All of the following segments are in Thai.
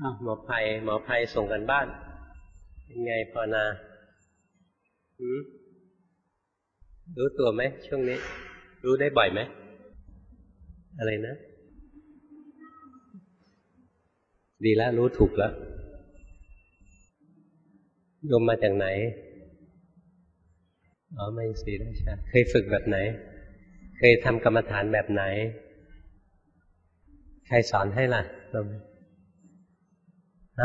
หมอไผ่ส่งกันบ้านเป็นไงภาวนารู้ตัวไหมช่วงนี้รู้ได้บ่อยไหมอะไรนะดีแล้วรู้ถูกแล้วโยมมาจากไหนไม่ศรีราชาเคยฝึกแบบไหนเคยทำกรรมฐานแบบไหนใครสอนให้ล่ะฮะ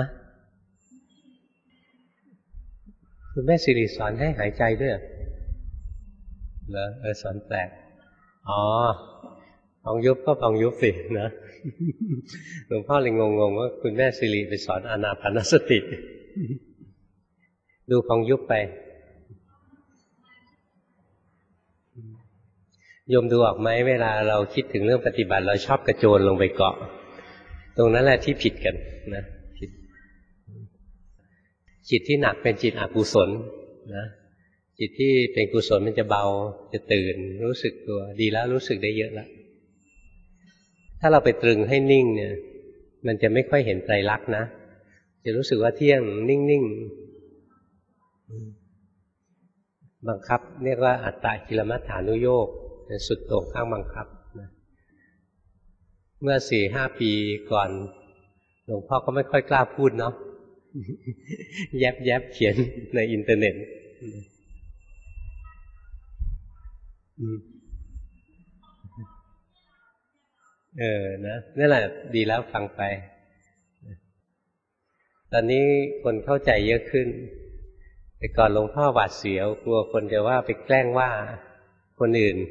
คุณแม่สิริสอนให้หายใจด้วยเหรอสอนแปลกพองยุบก็พองยุบสินะหลวงพ่อเลยงงว่าคุณแม่สิริไปสอนอานาปานสติดูพองยุบไปโยมดูออกไหมเวลาเราคิดถึงเรื่องปฏิบัติเราชอบกระโจนลงไปเกาะตรงนั้นแหละที่ผิดกันนะผิดจิตที่หนักเป็นจิตอกุศลนะจิตที่เป็นกุศลมันจะเบาจะตื่นรู้สึกตัวดีแล้วรู้สึกได้เยอะแล้วถ้าเราไปตรึงให้นิ่งเนี่ยมันจะไม่ค่อยเห็นไตรลักษณ์นะจะรู้สึกว่าเที่ยงนิ่งๆบังคับเรียกว่าอัตตกิลมัฏฐานุโยคเป็นสุดโต่งข้างบังคับนะเมื่อ 4-5 ปีก่อนหลวงพ่อก็ไม่ค่อยกล้าพูดเนาะแยบเขียนในอินเทอร์เน็ตนะนั่นแหละดีแล้วฟังไปตอนนี้คนเข้าใจเยอะขึ้นแต่ก่อนหลวงพ่อหวาดเสียวกลัวคนจะว่าไปแกล้งว่าคนอื่น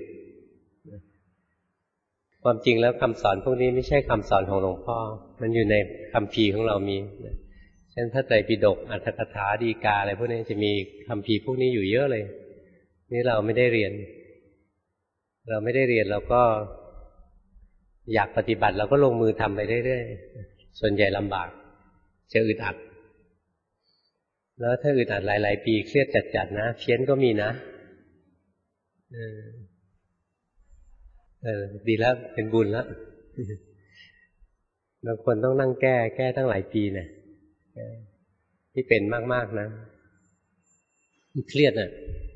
ความจริงแล้วคำสอนพวกนี้ไม่ใช่คำสอนของหลวงพ่อมันอยู่ในคัมภีร์ของเรามีเช่นพระไตรปิฎกอรรถกถาฎีกาอะไรพวกนี้จะมีคัมภีร์พวกนี้อยู่เยอะเลยนี่เราไม่ได้เรียนเราก็อยากปฏิบัติเราก็ลงมือทำไปเรื่อยๆส่วนใหญ่ลำบากจะอึดอัดแล้วถ้าอึดอัดหลายๆปีเครียดจัดๆนะเพี้ยนก็มีนะดีแล้วเป็นบุญแล้วบางคนต้องนั่งแก้ตั้งหลายปีเนี่ยที่เป็นมากๆนะเครียดน่ะ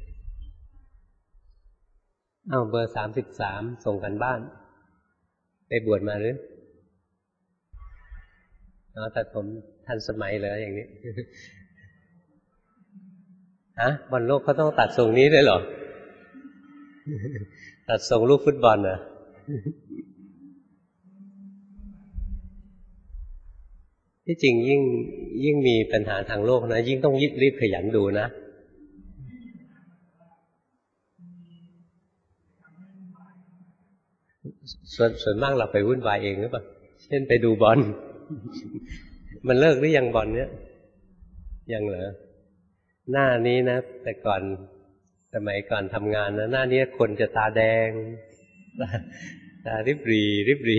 เบอร์33ส่งกันบ้านไปบวชมาหรือแต่ผมทันสมัยเลยอย่างนี้บอลโลกเขาต้องตัดทรงนี้ด้วยเหรอตัดทรงลูกฟุตบอลเหรอที่จริงยิ่งมีปัญหาทางโลกนะยิ่งต้องรีบขยันดูนะส่วนมากเราไปวุ่นวายเองหรือเปล่าเช่นไปดูบอลมันเลิกหรือยังบอลเนี้ยยังเหรอหน้านี้นะแต่ก่อนสมัยก่อนทำงานนะหน้านี้คนจะตาแดงตาริบรี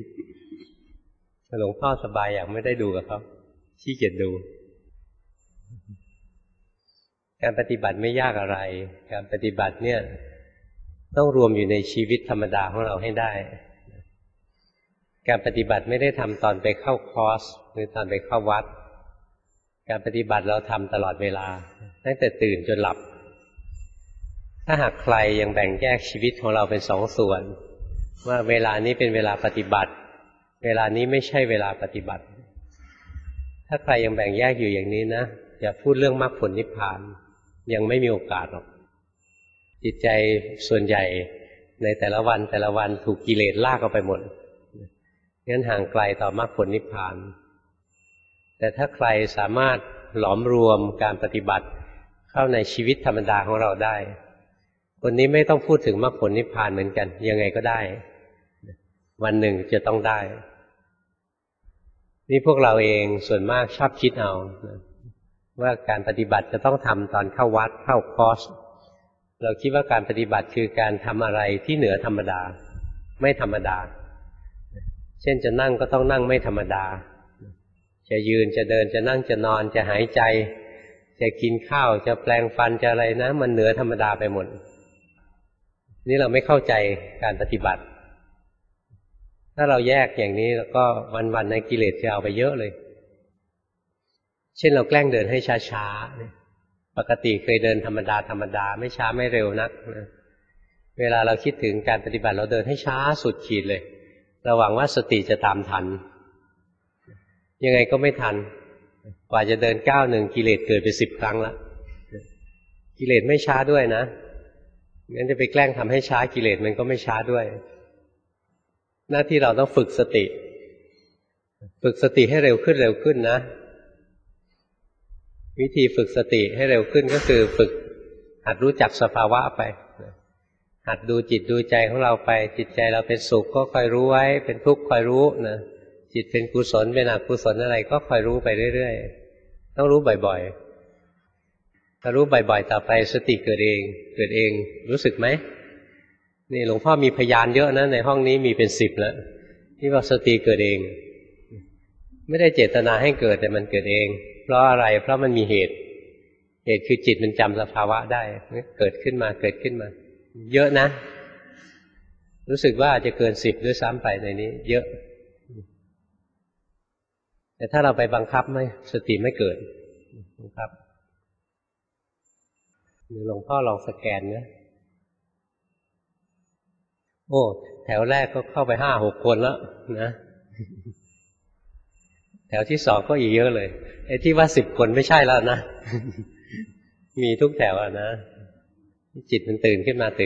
หลวงพ่อสบายอย่างไม่ได้ดูกับเขาขี้เกียจดูการปฏิบัติไม่ยากอะไรการปฏิบัติเนี่ยต้องรวมอยู่ในชีวิตธรรมดาของเราให้ได้การปฏิบัติไม่ได้ทำตอนไปเข้าคอร์สหรือตอนไปเข้าวัดการปฏิบัติเราทำตลอดเวลาตั้งแต่ตื่นจนหลับถ้าหากใครยังแบ่งแยกชีวิตของเราเป็น2 ส่วนว่าเวลานี้เป็นเวลาปฏิบัติเวลานี้ไม่ใช่เวลาปฏิบัติถ้าใครยังแบ่งแยกอยู่อย่างนี้นะอย่าพูดเรื่องมรรคผลนิพพานยังไม่มีโอกาสหรอกจิตใจส่วนใหญ่ในแต่ละวันถูกกิเลสลากเอาไปหมดงั้นห่างไกลต่อมรรคผลนิพพานแต่ถ้าใครสามารถหลอมรวมการปฏิบัติเข้าในชีวิตธรรมดาของเราได้คนนี้ไม่ต้องพูดถึงมรรคผลนิพพานเหมือนกันยังไงก็ได้วันหนึ่งจะต้องได้นี่พวกเราเองส่วนมากชอบคิดเอาว่าการปฏิบัติจะต้องทำตอนเข้าวัดเข้าคอร์สเราคิดว่าการปฏิบัติคือการทำอะไรที่เหนือธรรมดาไม่ธรรมดาเช่นจะนั่งก็ต้องนั่งไม่ธรรมดาจะยืนจะเดินจะนั่งจะนอนจะหายใจจะกินข้าวจะแปลงฟันจะอะไรนะมันเหนือธรรมดาไปหมดนี่เราไม่เข้าใจการปฏิบัติถ้าเราแยกอย่างนี้แล้วก็วันๆในกิเลสจะเอาไปเยอะเลยเช่นเราแกล้งเดินให้ช้าๆปกติเคยเดินธรรมดาธรรมดาไม่ช้าไม่เร็วนักนะเวลาเราคิดถึงการปฏิบัติเราเดินให้ช้าสุดขีดเลยเราหวังว่าสติจะตามทันยังไงก็ไม่ทันกว่าจะเดินก้าวหนึ่งกิเลสเกิดไป10 ครั้งละกิเลสไม่ช้าด้วยนะงั้นจะไปแกล้งทำให้ช้ากิเลสมันก็ไม่ช้าด้วยหน้าที่เราต้องฝึกสติให้เร็วขึ้นนะวิธีฝึกสติให้เร็วขึ้นก็คือฝึกหัดรู้จักสภาวะไปหัดดูจิตดูใจของเราไปจิตใจเราเป็นสุขก็คอยรู้ไว้เป็นทุกข์คอยรู้นะจิตเป็นกุศลเป็นอกุศลอะไรก็คอยรู้ไปเรื่อยๆต้องรู้บ่อยๆถ้ารู้บ่อยๆต่อไปสติเกิดเองรู้สึกไหมนี่หลวงพ่อมีพยานเยอะนะในห้องนี้มีเป็น10แล้วที่ว่าสติเกิดเองไม่ได้เจตนาให้เกิดแต่มันเกิดเองเพราะอะไรเพราะมันมีเหตุคือจิตมันจำสภาวะได้เกิดขึ้นมาเยอะนะรู้สึกว่าจะเกิน10ด้วยซ้ำไปในนี้เยอะแต่ถ้าเราไปบังคับไม่สติไม่เกิดครับหลวงพ่อลองสแกนนะโอ้แถวแรกก็เข้าไป5-6 คนแล้วนะแถวที่2ก็อีกเยอะเลยไอ้ที่ว่า10 คนไม่ใช่แล้วนะมีทุกแถวนะจิตมันตื่นขึ้นมา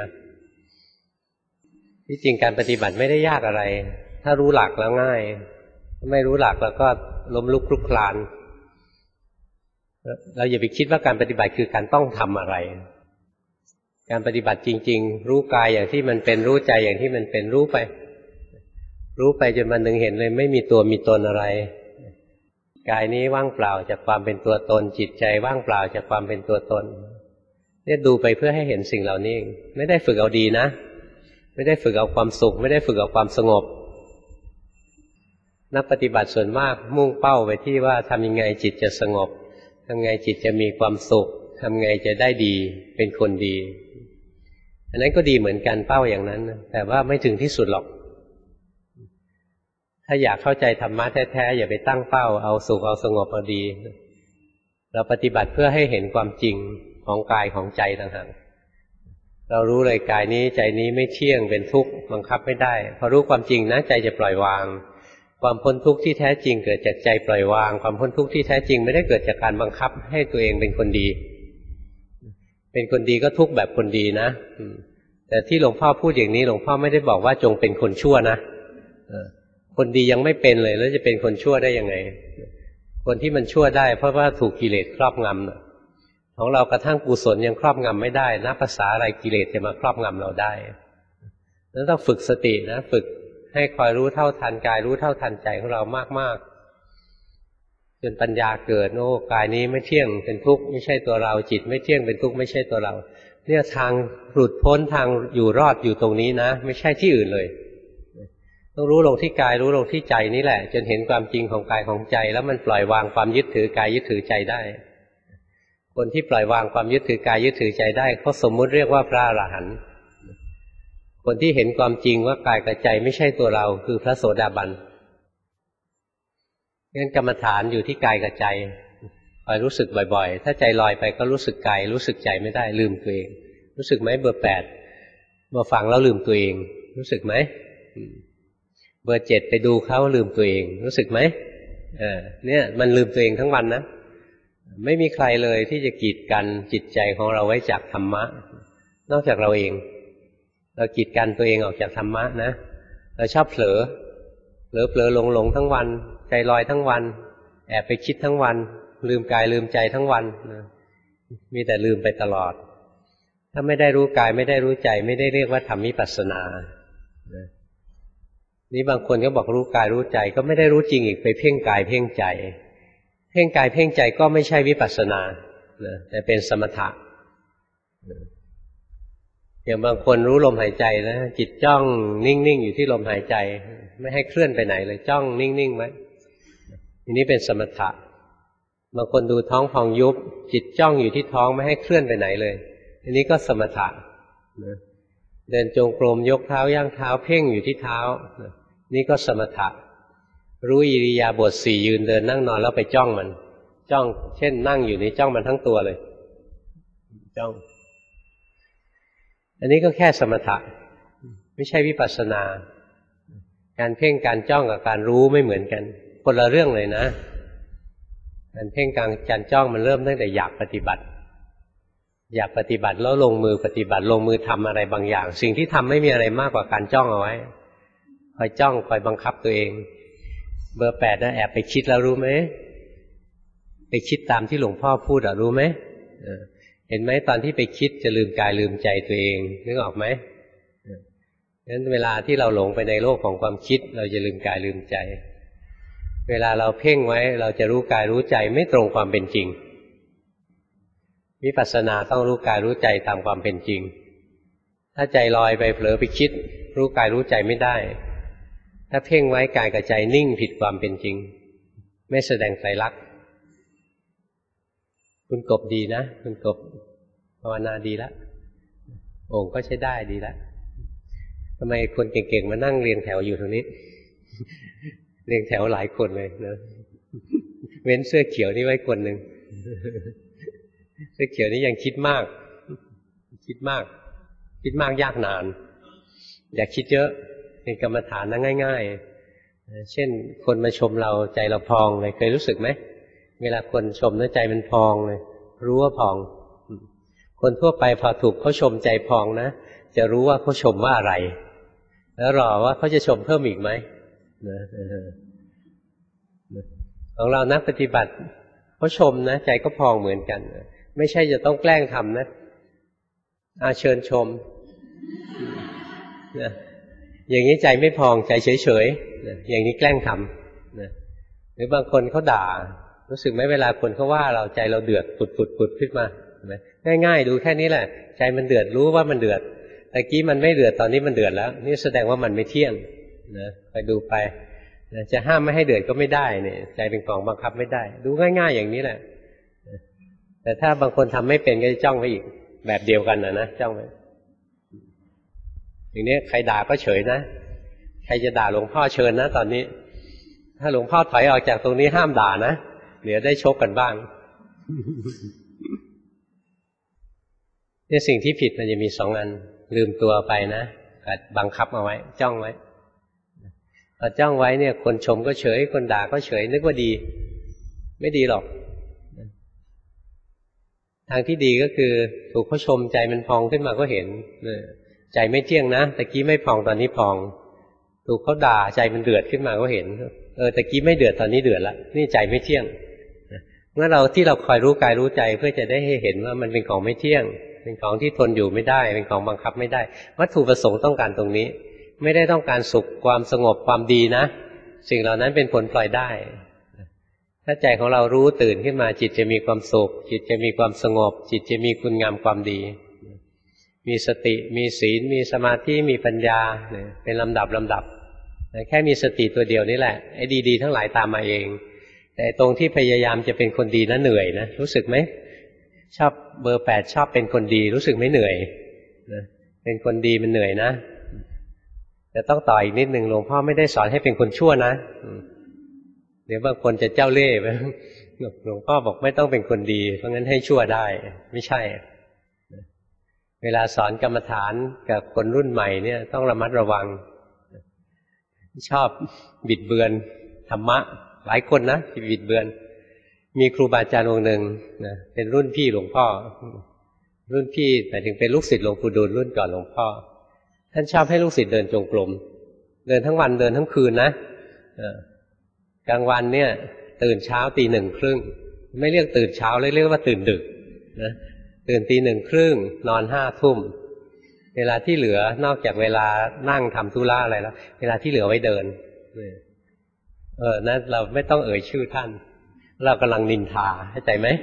ที่จริงการปฏิบัติไม่ได้ยากอะไรถ้ารู้หลักแล้วง่ายถ้าไม่รู้หลักแล้วก็ล้มลุกคลุกคลานเราอย่าไปคิดว่าการปฏิบัติคือการต้องทำอะไรการปฏิบัติจริงๆรู้กายอย่างที่มันเป็นรู้ใจอย่างที่มันเป็นรู้ไปจนวันหนึ่งเห็นเลยไม่มีตัวมีตนอะไรกายนี้ว่างเปล่าจากความเป็นตัวตนจิตใจว่างเปล่าจากความเป็นตัวตนเนี่ยดูไปเพื่อให้เห็นสิ่งเหล่านี้ไม่ได้ฝึกเอาดีนะไม่ได้ฝึกเอาความสุขไม่ได้ฝึกเอาความสงบนักปฏิบัติส่วนมากมุ่งเป้าไปที่ว่าทำยังไงจิตจะสงบทำไงจิตจะมีความสุขทำไงจะได้ดีเป็นคนดีอันนั้นก็ดีเหมือนกันเป้าอย่างนั้นแต่ว่าไม่ถึงที่สุดหรอกถ้าอยากเข้าใจธรรมะแท้ๆอย่าไปตั้งเป้าเอาสุขเอาสงบเอาดีเราปฏิบัติเพื่อให้เห็นความจริงของกายของใจต่างหากเรารู้เลยกายนี้ใจนี้ไม่เที่ยงเป็นทุกข์บังคับไม่ได้พอรู้ความจริงนะใจจะปล่อยวางความพ้นทุกข์ที่แท้จริงเกิดจากใจปล่อยวางความพ้นทุกข์ที่แท้จริงไม่ได้เกิดจากการบังคับให้ตัวเองเป็นคนดีเป็นคนดีก็ทุกข์แบบคนดีนะแต่ที่หลวงพ่อพูดอย่างนี้หลวงพ่อไม่ได้บอกว่าจงเป็นคนชั่วนะคนดียังไม่เป็นเลยแล้วจะเป็นคนชั่วได้ยังไงคนที่มันชั่วได้เพราะว่าถูกกิเลสครอบงำของเรากระทั่งกุศลยังครอบงำไม่ได้นับภาษาอะไรกิเลสจะมาครอบงำเราได้นั้นต้องฝึกสตินะฝึกให้คอยรู้เท่าทันกายรู้เท่าทันใจของเรามากๆจนปัญญาเกิดโอ้กายนี้ไม่เที่ยงเป็นทุกข์ไม่ใช่ตัวเราจิตไม่เที่ยงเป็นทุกข์ไม่ใช่ตัวเราเนี่ยทางหลุดพ้นทางอยู่รอดอยู่ตรงนี้นะไม่ใช่ที่อื่นเลยต้องรู้ลงที่กายรู้ลงที่ใจนี่แหละจนเห็นความจริงของกายของใจแล้วมันปล่อยวางความยึดถือกายยึดถือใจได้คนที่ปล่อยวางความยึดถือกายยึดถือใจได้เขาสมมุติเรียกว่าพระอรหันต์คนที่เห็นความจริงว่ากายกับใจไม่ใช่ตัวเราคือพระโสดาบันงั้นกรรมฐานอยู่ที่กายกับใจคอยรู้สึกบ่อยๆถ้าใจลอยไปก็รู้สึกกายรู้สึกใจไม่ได้ลืมตัวเองรู้สึกไหมเบอร์8มาฟังแล้วลืมตัวเองรู้สึกไหมเบอร์7ไปดูเขาลืมตัวเองรู้สึกไหมเนี่ยมันลืมตัวเองทั้งวันนะไม่มีใครเลยที่จะกีดกันจิตใจของเราไว้จากธรรมะนอกจากเราเองเรากีดกันตัวเองออกจากธรรมะนะเราชอบเผลอหลงทั้งวันใจลอยทั้งวันแอบไปคิดทั้งวันลืมกายลืมใจทั้งวันนะมีแต่ลืมไปตลอดถ้าไม่ได้รู้กายไม่ได้รู้ใจไม่ได้เรียกว่าทำวิปัสสนานี่บางคนก็บอกรู้กายรู้ใจก็ไม่ได้รู้จริงอีกไปเพ่งกายเพ่งใจเพ่งกายเพ่งใจก็ไม่ใช่วิปัสสนาแต่เป็นสมถะอย่างบางคนรู้ลมหายใจนะจิตจ้องนิ่งๆอยู่ที่ลมหายใจไม่ให้เคลื่อนไปไหนเลยจ้องนิ่งๆไว้ทีนี้เป็นสมถะบางคนดูท้องพองยุบจิตจ้องอยู่ที่ท้องไม่ให้เคลื่อนไปไหนเลยทีนี้ก็สมถะเดินจงกรมยกเท้าย่างเท้าเพ่งอยู่ที่เท้านี่ก็สมถะรู้อิริยาบถ4ยืนเดินนั่งนอนแล้วไปจ้องมันจ้องเช่นนั่งอยู่นี่จ้องมันทั้งตัวเลยจ้องอันนี้ก็แค่สมถะไม่ใช่วิปัสสนาการเพ่งการจ้องกับการรู้ไม่เหมือนกันคนละเรื่องเลยนะการเพ่งการจ้องมันเริ่มตั้งแต่อยากปฏิบัติอยากปฏิบัติแล้วลงมือปฏิบัติลงมือทำอะไรบางอย่างสิ่งที่ทำไม่มีอะไรมากกว่าการจ้องเอาไว้คอยจ้องคอยบังคับตัวเองเบอร์8นะแอบไปคิดแล้วรู้ไหมไปคิดตามที่หลวงพ่อพูดรู้ไหมเห็นไหมตอนที่ไปคิดจะลืมกายลืมใจตัวเองนึกออกไหมงั้นเวลาที่เราหลงไปในโลกของความคิดเราจะลืมกายลืมใจเวลาเราเพ่งไว้เราจะรู้กายรู้ใจไม่ตรงความเป็นจริงวิปัสสนาต้องรู้กายรู้ใจตามความเป็นจริงถ้าใจลอยไปเผลอไปคิดรู้กายรู้ใจไม่ได้ถ้าเพ่งไว้กายกับใจนิ่งผิดความเป็นจริงไม่แสดงไตรลักษณ์คุณกบดีนะคุณกบภาวนาดีแล้วโอ่งก็ใช้ได้ดีแล้วทำไมคนเก่งๆมานั่งเรียงแถวอยู่ตรงนี้เรียงแถวหลายคนเลยนะเว้นเสื้อเขียวนี่ไว้คนหนึ่งเสื้อเขียวนี่ยังคิดมากยากนานอย่าคิดเยอะเป็นกรรมฐานนะง่ายๆเช่นคนมาชมเราใจเราพองเลยเคยรู้สึกไหมเวลาคนชมแล้วใจมันพองเลยรู้ว่าพองคนทั่วไปพอถูกเขาชมใจพองนะจะรู้ว่าเขาชมว่าอะไรแล้วรอว่าเขาจะชมเพิ่มอีกไหมของเรานักปฏิบัติเขาชมนะใจก็พองเหมือนกันไม่ใช่จะต้องแกล้งทำนะเชิญชมนะอย่างนี้ใจไม่พองใจเฉยๆอย่างนี้แกล้งทำนะหรือบางคนเขาด่ารู้สึกไหมเวลาคนเขาว่าเราใจเราเดือดปุดขึ้นมาง่ายๆดูแค่นี้แหละใจมันเดือดรู้ว่ามันเดือดตะกี้มันไม่เดือดตอนนี้มันเดือดแล้วนี่แสดงว่ามันไม่เที่ยงนะไปดูไปจะห้ามไม่ให้เดือดก็ไม่ได้เนี่ยใจเป็นของบังคับไม่ได้ดูง่ายๆอย่างนี้แหละแต่ถ้าบางคนทำไม่เป็นก็จะจ้องไปอีกแบบเดียวกันนะจ้องไปอย่างนี้ใครด่าก็เฉยนะใครจะด่าหลวงพ่อเชิญนะตอนนี้ถ้าหลวงพ่อถอยออกจากตรงนี้ห้ามด่านะเดี๋ยวได้ชกกันบ้างเนี่ยสิ่งที่ผิดมันจะมี2 อันลืมตัวไปนะกับบังคับเอาไว้จ้องไว้พอจ้องไว้เนี่ยคนชมก็เฉยคนด่าก็เฉยนึกว่าดีไม่ดีหรอกทางที่ดีก็คือถูกเขาชมใจมันพองขึ้นมาก็เห็นใจไม่เที่ยงนะตะกี้ไม่พองตอนนี้พองถูกเขาด่าใจมันเดือดขึ้นมาก็เห็นตะกี้ไม่เดือดตอนนี้เดือดละนี่ใจไม่เที่ยงเมื่อเราคอยรู้กายรู้ใจเพื่อจะได้ให้เห็นว่ามันเป็นของไม่เที่ยงเป็นของที่ทนอยู่ไม่ได้เป็นของบังคับไม่ได้วัตถุประสงค์ต้องการตรงนี้ไม่ได้ต้องการสุขความสงบความดีนะสิ่งเหล่านั้นเป็นผลปล่อยได้ถ้าใจของเรารู้ตื่นขึ้นมาจิตจะมีความสุขจิตจะมีความสงบจิตจะมีคุณงามความดีมีสติมีศีลมีสมาธิมีปัญญาเป็นลำดับแค่มีสติตัวเดียวนี่แหละไอ้ดีๆทั้งหลายตามมาเองแต่ตรงที่พยายามจะเป็นคนดีนะเหนื่อยนะรู้สึกไหมชอบเบอร์8ชอบเป็นคนดีรู้สึกไม่เหนื่อยนะเป็นคนดีมันเหนื่อยนะแต่ต้องต่ออีกนิดนึงหลวงพ่อไม่ได้สอนให้เป็นคนชั่วนะเดี๋ยวบางคนจะเจ้าเล่ห์ไปหลวงพ่อบอกไม่ต้องเป็นคนดีเพราะงั้นให้ชั่วได้ไม่ใช่เวลาสอนกรรมฐานกับคนรุ่นใหม่เนี่ยต้องระมัดระวังชอบบิดเบือนธรรมะหลายคนนะที่บิดเบือนมีครูบาอาจารย์องค์หนึ่งนะเป็นรุ่นพี่หลวงพ่อรุ่นพี่แต่ถึงเป็นลูกศิษย์หลวงปู่ดูลรุ่นก่อนหลวงพ่อท่านชอบให้ลูกศิษย์เดินจงกรมเดินทั้งวันเดินทั้งคืนนะกลางวันเนี่ยตื่นเช้าตี 1:30ไม่เรียกตื่นเช้าเรียกว่าตื่นดึกนะตื่นตี 1:30นอน5 ทุ่มเวลาที่เหลือนอกจากเวลานั่งทำธุระอะไรแล้วเวลาที่เหลือไว้เดินนะเราไม่ต้องเอ่ยชื่อท่านเรากำลังนินทาเข้าใจไหม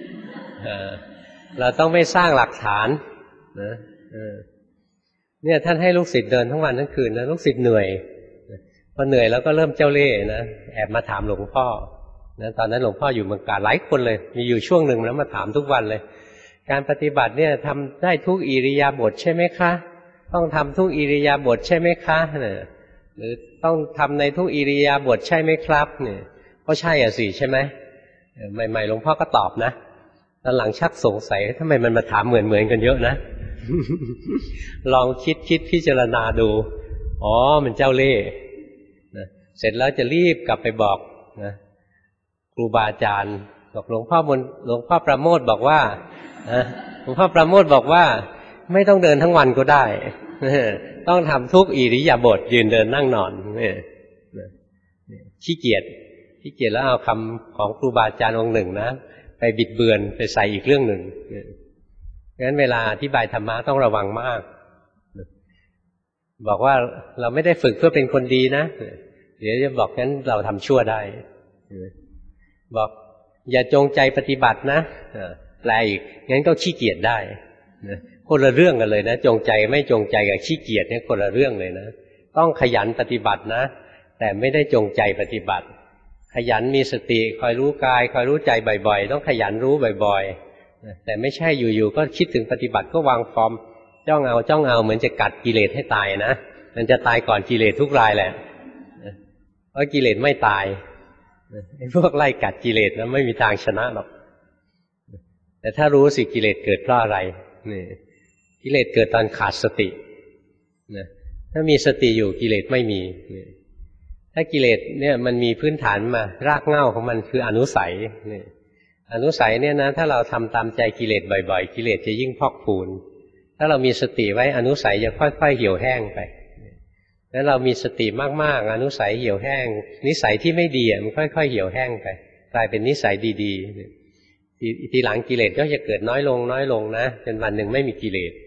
เราต้องไม่สร้างหลักฐานนะเนี่ยท่านให้ลูกศิษย์เดินทั้งวันทั้งคืนนะลูกศิษย์เหนื่อยพอเหนื่อยแล้วก็เริ่มเจ้าเล่ห์นะแอบมาถามหลวงพ่อนะตอนนั้นหลวงพ่ออยู่เมืองกาฬหลายคนเลยมีอยู่ช่วงหนึ่งแล้วมาถามทุกวันเลยการปฏิบัติเนี่ยทำได้ทุกอิริยาบถใช่ไหมคะต้องทำทุกอิริยาบถใช่ไหมคะหรือต้องทำในทุกอิริยาบถใช่ไหมครับเนี่ยก็ใช่สิใช่ไหมใหม่ๆหลวงพ่อก็ตอบนะตอนหลังชักสงสัยทำไมมันมาถามเหมือนกันเยอะนะ ลองคิดพิจารณาดูอ๋อมันเจ้าเล่ห์นะเสร็จแล้วจะรีบกลับไปบอกนะครูบาอาจารย์บอกหลวงพ่อประโมทบอกว่าหลวงพ่อประโมทบอกว่าไม่ต้องเดินทั้งวันก็ได้ ต้องทำทุกอิริยาบถยืนเดินนั่งนอนขี้เกียจแล้วเอาคำของครูบาอาจารย์องค์หนึ่งนะไปบิดเบือนไปใส่อีกเรื่องหนึ่งงั้นเวลาอธิบายธรรมะต้องระวังมากบอกว่าเราไม่ได้ฝึกเพื่อเป็นคนดีนะเดี๋ยวจะบอกงั้นเราทำชั่วได้บอกอย่าจงใจปฏิบัตินะแปลอีกงั้นก็ขี้เกียจได้คนละเรื่องกันเลยนะจงใจไม่จงใจกับขี้เกียจเนี่ยคนละเรื่องเลยนะต้องขยันปฏิบัตินะแต่ไม่ได้จงใจปฏิบัติขยันมีสติคอยรู้กายคอยรู้ใจบ่อยๆต้องขยันรู้บ่อยๆแต่ไม่ใช่อยู่ๆก็คิดถึงปฏิบัติก็วางฟอร์มจ้องเอาเหมือนจะกัดกิเลสให้ตายนะมันจะตายก่อนกิเลสทุกรายแหละเพราะกิเลสไม่ตายไอ้พวกไล่กัดกิเลสนะไม่มีทางชนะหรอกแต่ถ้ารู้สิกิเลสเกิดเพราะอะไรนี่กิเลสเกิดตอนขาดสตินะถ้ามีสติอยู่กิเลสไม่มีถ้ากิเลสเนี่ยมันมีพื้นฐานมารากเหง้าของมันคืออนุสัยนี่อนุสัยเนี่ยนะถ้าเราทำตามใจกิเลสบ่อยๆกิเลสจะยิ่งพอกพูนถ้าเรามีสติไว้อนุสัยจะค่อยๆเหี่ยวแห้งไปแล้วเรามีสติมากๆอนุสัยเหี่ยวแห้งนิสัยที่ไม่ดีมันค่อยๆเหี่ยวแห้งไปกลายเป็นนิสัยดีๆทีหลังกิเลสก็จะเกิดน้อยลงนะจนวันหนึ่งไม่มีกิเลส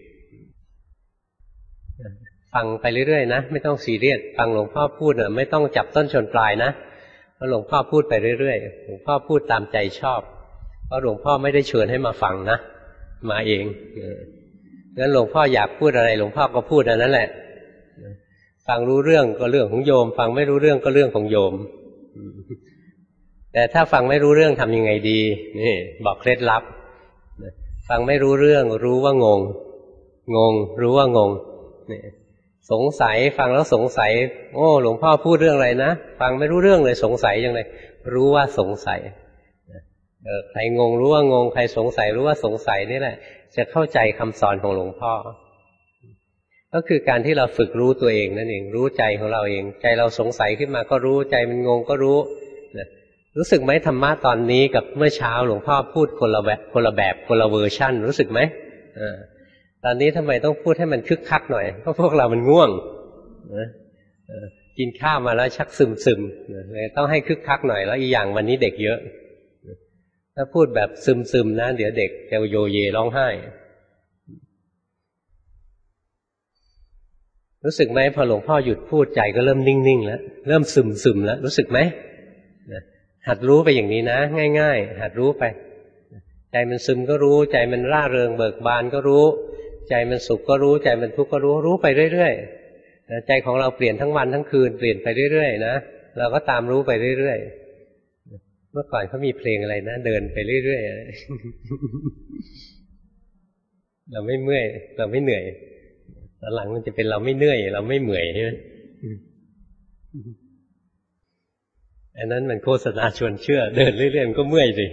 ฟังไปเรื่อยๆนะไม่ต้องซีเรียสฟังหลวงพ่อพูดน่ะไม่ต้องจับต้นชนปลายนะเพราะหลวงพ่อพูดไปเรื่อยๆหลวงพ่อพูดตามใจชอบเพราะหลวงพ่อไม่ได้เชิญให้มาฟังนะมาเองงั้นหลวงพ่ออยากพูดอะไรหลวงพ่อก็พูดอันนั้นแหละฟังรู้เรื่องก็เรื่องของโยมฟังไม่รู้เรื่องก็เรื่องของโยมแต่ถ้าฟังไม่รู้เรื่องทำยังไงดีนี่บอกเคล็ดลับฟังไม่รู้เรื่องรู้ว่างงรู้ว่างงนี่สงสัยฟังแล้วสงสัยโอ้หลวงพ่อพูดเรื่องอะไรนะฟังไม่รู้เรื่องเลยสงสัยยังไงรู้ว่าสงสัยใครงงรู้ว่างงใครสงสัยรู้ว่าสงสัยนี่แหละจะเข้าใจคำสอนของหลวงพ่อก็คือการที่เราฝึกรู้ตัวเองนั่นเองรู้ใจของเราเองใจเราสงสัยขึ้นมาก็รู้ใจมันงงก็รู้รู้สึกไหมธรรมะตอนนี้กับเมื่อเช้าหลวงพ่อพูดคนละแบบคนละเวอร์ชั่นรู้สึกไหมตอนนี้ทำไมต้องพูดให้มันคึกคักหน่อยเพราะพวกเรามันง่วงกินข้าวมาแล้วชักซึมเลยต้องให้คึกคักหน่อยแล้วอีกอย่างวันนี้เด็กเยอะถ้าพูดแบบซึมนะเดี๋ยวเด็กจะโยเยร้องไห้รู้สึกไหมพอหลวงพ่อหยุดพูดใจก็เริ่มนิ่งๆแล้วเริ่มซึมแล้วรู้สึกไหมหัดรู้ไปอย่างนี้นะง่ายๆหัดรู้ไปใจมันซึมก็รู้ใจมันร่าเริงเบิกบานก็รู้ใจมันสุขก็รู้ใจมันทุกข์ก็รู้ไปเรื่อยๆใจของเราเปลี่ยนทั้งวันทั้งคืนเปลี่ยนไปเรื่อยๆนะเราก็ตามรู้ไปเรื่อยๆเมื่อก่อนเขามีเพลงอะไรนะเดินไปเรื่อยๆเราไม่เมื่อยเราไม่เหนื่อยตอนหลังมันจะเป็นเราไม่เหนื่อยเราไม่เมื่อยใช่ไหมอันนั้นมันโฆษณาชวนเชื่อเดินเรื่อยๆมันก็เมื่อยสิ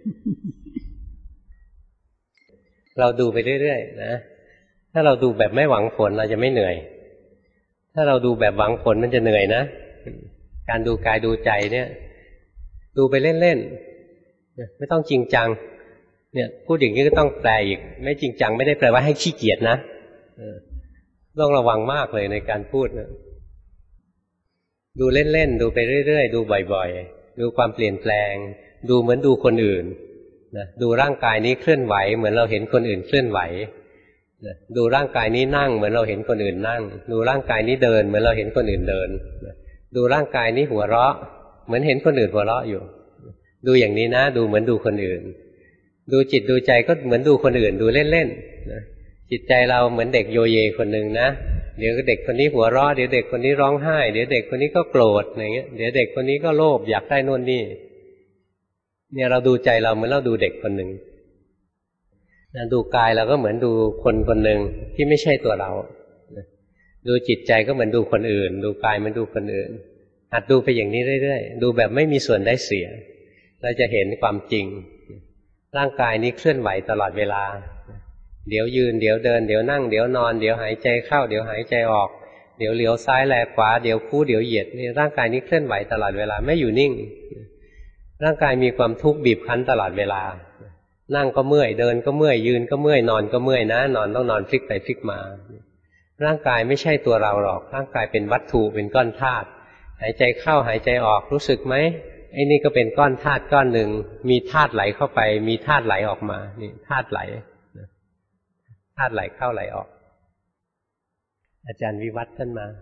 เราดูไปเรื่อยๆนะถ้าเราดูแบบไม่หวังผลเราจะไม่เหนื่อยถ้าเราดูแบบหวังผลมันจะเหนื่อยนะการดูกายดูใจเนี่ยดูไปเล่นๆไม่ต้องจริงจังเนี่ยพูดอย่างนี้ก็ต้องแปลอีกไม่จริงจังไม่ได้แปลว่าให้ขี้เกียจนะต้องระวังมากเลยในการพูดนะดูเล่นๆดูไปเรื่อยๆดูบ่อยๆดูความเปลี่ยนแปลงดูเหมือนดูคนอื่นนะดูร่างกายนี้เคลื่อนไหวเหมือนเราเห็นคนอื่นเคลื่อนไหวนะดูร่างกายนี้นั่งเหมือนเราเห็นคนอื่นนั่งดูร่างกายนี้เดินเหมือนเราเห็นคนอื่นเดินนะดูร่างกายนี้หัวเราะเหมือนเห็นคนอื่นหัวเราะอยู่ดูอย่างนี้นะดูเหมือนดูคนอื่นดูจิตดูใจก็เหมือนดูคนอื่นดูเล่นๆนะจิตใจเราเหมือนเด็กโยเยคนหนึ่งนะเดี๋ยวเด็กคนนี้หัวเราะเดี๋ยวเด็กคนนี้ร้องไห้เดี๋ยวเด็กคนนี้ก็โกรธอย่างเงี้ยเดี๋ยวเด็กคนนี้ก็โลภอยากได้โน่นนี่เนี่ยเราดูใจเราเหมือนเราดูเด็กคนหนึ่งดูกายเราก็เหมือนดูคนคนหนึ่งที่ไม่ใช่ตัวเราดูจิตใจก็เหมือนดูคนอื่นดูกายเหมือนดูคนอื่นหัดดูไปอย่างนี้เรื่อยๆดูแบบไม่มีส่วนได้เสียเราจะเห็นความจริงร่างกายนี้เคลื่อนไหวตลอดเวลาเดี๋ยวยืนเดี๋ยวเดินเดี๋ยวนั่งเดี๋ยวนอนเดี๋ยวหายใจเข้าเดี๋ยวหายใจออกเดี๋ยวเหลียวซ้ายแลขวาเดี๋ยวคู่เดี๋ยวเหยียดนี่ร่างกายนี้เคลื่อนไหวตลอดเวลาไม่อยู่นิ่งร่างกายมีความทุกข์บีบคั้นตลอดเวลานั่งก็เมื่อยเดินก็เมื่อยยืนก็เมื่อยนอนก็เมื่อยนะนอนต้องนอนพลิกไปพลิกมาร่างกายไม่ใช่ตัวเราหรอกร่างกายเป็นวัตถุเป็นก้อนธาตุหายใจเข้าหายใจออกรู้สึกไหมไอ้นี่ก็เป็นก้อนธาตุก้อนหนึ่งมีธาตุไหลเข้าไปมีธาตุไหลออกมานี่ธาตุไหลธาตุไหลเข้าไหลออกอาจารย์วิวัฒน์ท่านมา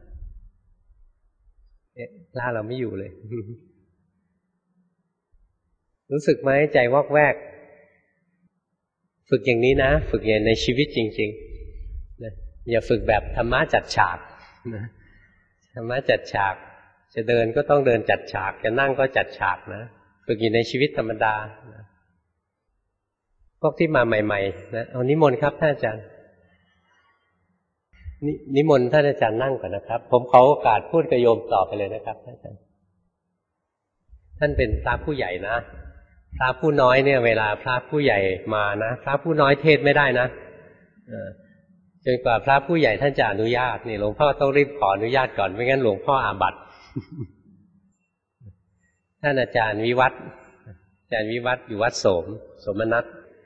ล่าเราไม่อยู่เลย รู้สึกไหมใจวอกแวกฝึกอย่างนี้นะฝึกอย่างในชีวิตจริงๆนะอย่าฝึกแบบธรรมะจัดฉากนะธรรมะจัดฉากจะเดินก็ต้องเดินจัดฉากจะนั่งก็จัดฉากนะฝึกอยู่ในชีวิตธรรมดานะพวกที่มาใหม่ๆนะเอานิมนต์ครับท่านอาจารย์นิมนต์ท่านอาจารย์นั่งก่อนนะครับผมขอโอกาสพูดกับโยมต่อไปเลยนะครับท่านอาจารย์ท่านเป็นพระผู้ใหญ่นะพระผู้น้อยเนี่ยเวลาพระผู้ใหญ่มานะพระผู้น้อยเทศไม่ได้นะจนกว่าพระผู้ใหญ่ท่านจะอนุญาตนี่หลวงพ่อต้องรีบขออนุญาตก่อนไม่งั้นหลวงพ่ออาบัติ ท่านอาจารย์วิวัฒน์อาจารย์วิวัฒน์อยู่วัดโสมนัส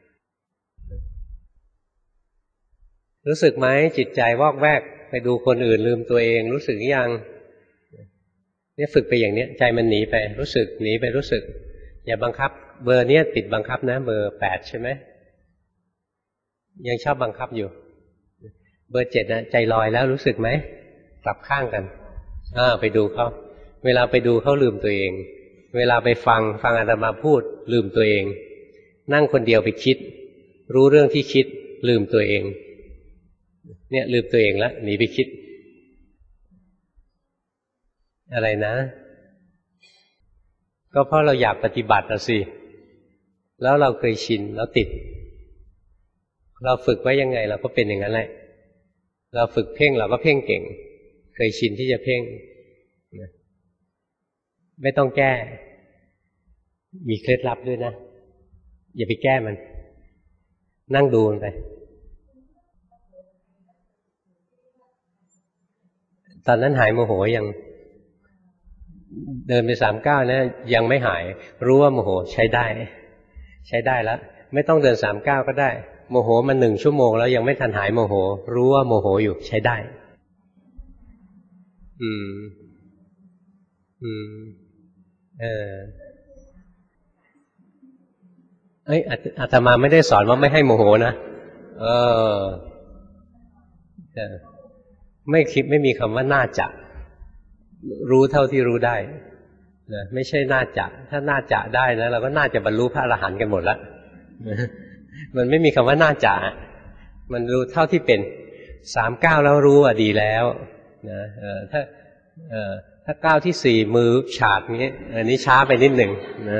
รู้สึกไหมจิตใจวอกแวกไปดูคนอื่นลืมตัวเองรู้สึกยังเนี่ยฝึกไปอย่างนี้ใจมันหนีไปรู้สึกหนีไปรู้สึกอย่าบังคับเบอร์นี้ติดบังคับนะเบอร์8ใช่ไหมยังชอบบังคับอยู่เบอร์7นะใจลอยแล้วรู้สึกไหมกลับข้างกันไปดูเขาเวลาไปดูเขาลืมตัวเองเวลาไปฟังอาตมาพูดลืมตัวเองนั่งคนเดียวไปคิดรู้เรื่องที่คิดลืมตัวเองเนี่ยลืมตัวเองแล้วหนีไปคิดอะไรนะก็เพราะเราอยากปฏิบัติสิแล้วเราเคยชินแล้วติดเราฝึกไว้ยังไงเราก็เป็นอย่างนั้นแหละเราฝึกเพ่งเราก็เพ่งเก่งเคยชินที่จะเพ่งไม่ต้องแก้มีเคล็ดลับด้วยนะอย่าไปแก้มันนั่งดูมันไปตอนนั้นหายโมโหยังเดินไป3-9นะยังไม่หายรู้ว่าโมโหใช้ได้แล้วไม่ต้องเดิน3-9ก็ได้โมโหมัน1 ชั่วโมงแล้วยังไม่ทันหายโมโหรู้ว่าโมโหอยู่ใช้ได้อาตมาไม่ได้สอนว่าไม่ให้โมโหนะไม่คิดไม่มีคำว่าน่าจะรู้เท่าที่รู้ได้นะไม่ใช่น่าจะถ้าน่าจะได้นะเราก็น่าจะบรรลุพระอรหันต์กันหมดแล้วมันไม่มีคำว่าน่าจะมันรู้เท่าที่เป็น3-9แล้วรู้อ่ะดีแล้วนะถ้า9ที่4มือฉาดนี้อันนี้ช้าไปนิดหนึ่งนะ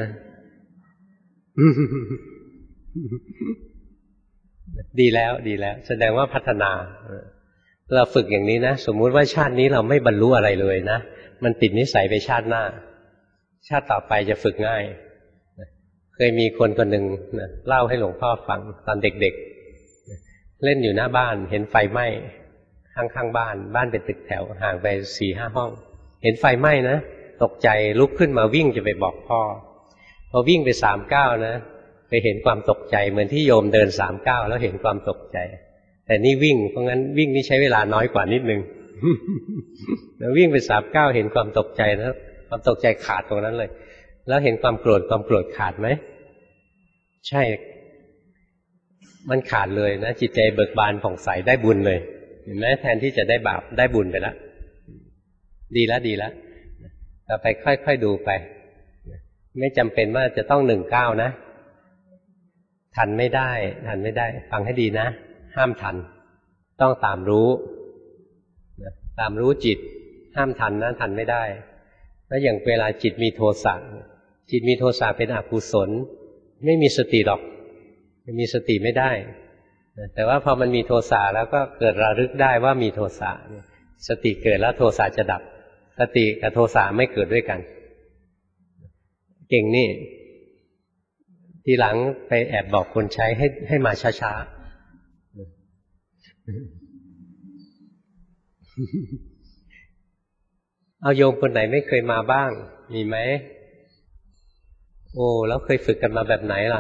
ดีแล้วแสดงว่าพัฒนาเราฝึกอย่างนี้นะสมมุติว่าชาตินี้เราไม่บรรลุอะไรเลยนะมันติดนิสัยไปชาติหน้าชาติต่อไปจะฝึกง่ายเคยมีคนหนึ่งนะเล่าให้หลวงพ่อฟังตอนเด็กๆเล่นอยู่หน้าบ้านเห็นไฟไหม้ข้างบ้านเป็นตึกแถวห่างไป 4-5 ห้องเห็นไฟไหม้นะตกใจลุกขึ้นมาวิ่งจะไปบอกพ่อพอวิ่งไป3-9นะไปเห็นความตกใจเหมือนที่โยมเดิน3-9แล้วเห็นความตกใจแต่นี่วิ่งเพราะงั้นวิ่งนี่ใช้เวลาน้อยกว่านิดนึงแล้ววิ่งไป3-9เห็นความตกใจนะความตกใจขาดตรงนั้นเลยแล้วเห็นความโกรธขาดไหมใช่มันขาดเลยนะจิตใจเบิกบานผ่องใสได้บุญเลยเห็นไหมแทนที่จะได้บาปได้บุญไปแล้วดีแล้วต่อไปค่อยๆดูไปไม่จำเป็นว่าจะต้อง19นะทันไม่ได้ฟังให้ดีนะห้ามทันต้องตามรู้จิตห้ามทันนะทันไม่ได้แล้วอย่างเวลาจิตมีโทสะเป็นอกุศลไม่มีสติหรอกมีสติไม่ได้แต่ว่าพอมันมีโทสะแล้วก็เกิดระลึกได้ว่ามีโทสะสติเกิดแล้วโทสะจะดับสติกับโทสะไม่เกิดด้วยกันเก่งนี่ทีหลังไปแอบบอกคนใช้ให้มาช้าๆเอาโยมคนไหนไม่เคยมาบ้างมีไหมโอ้แล้วเคยฝึกกันมาแบบไหนล่ะ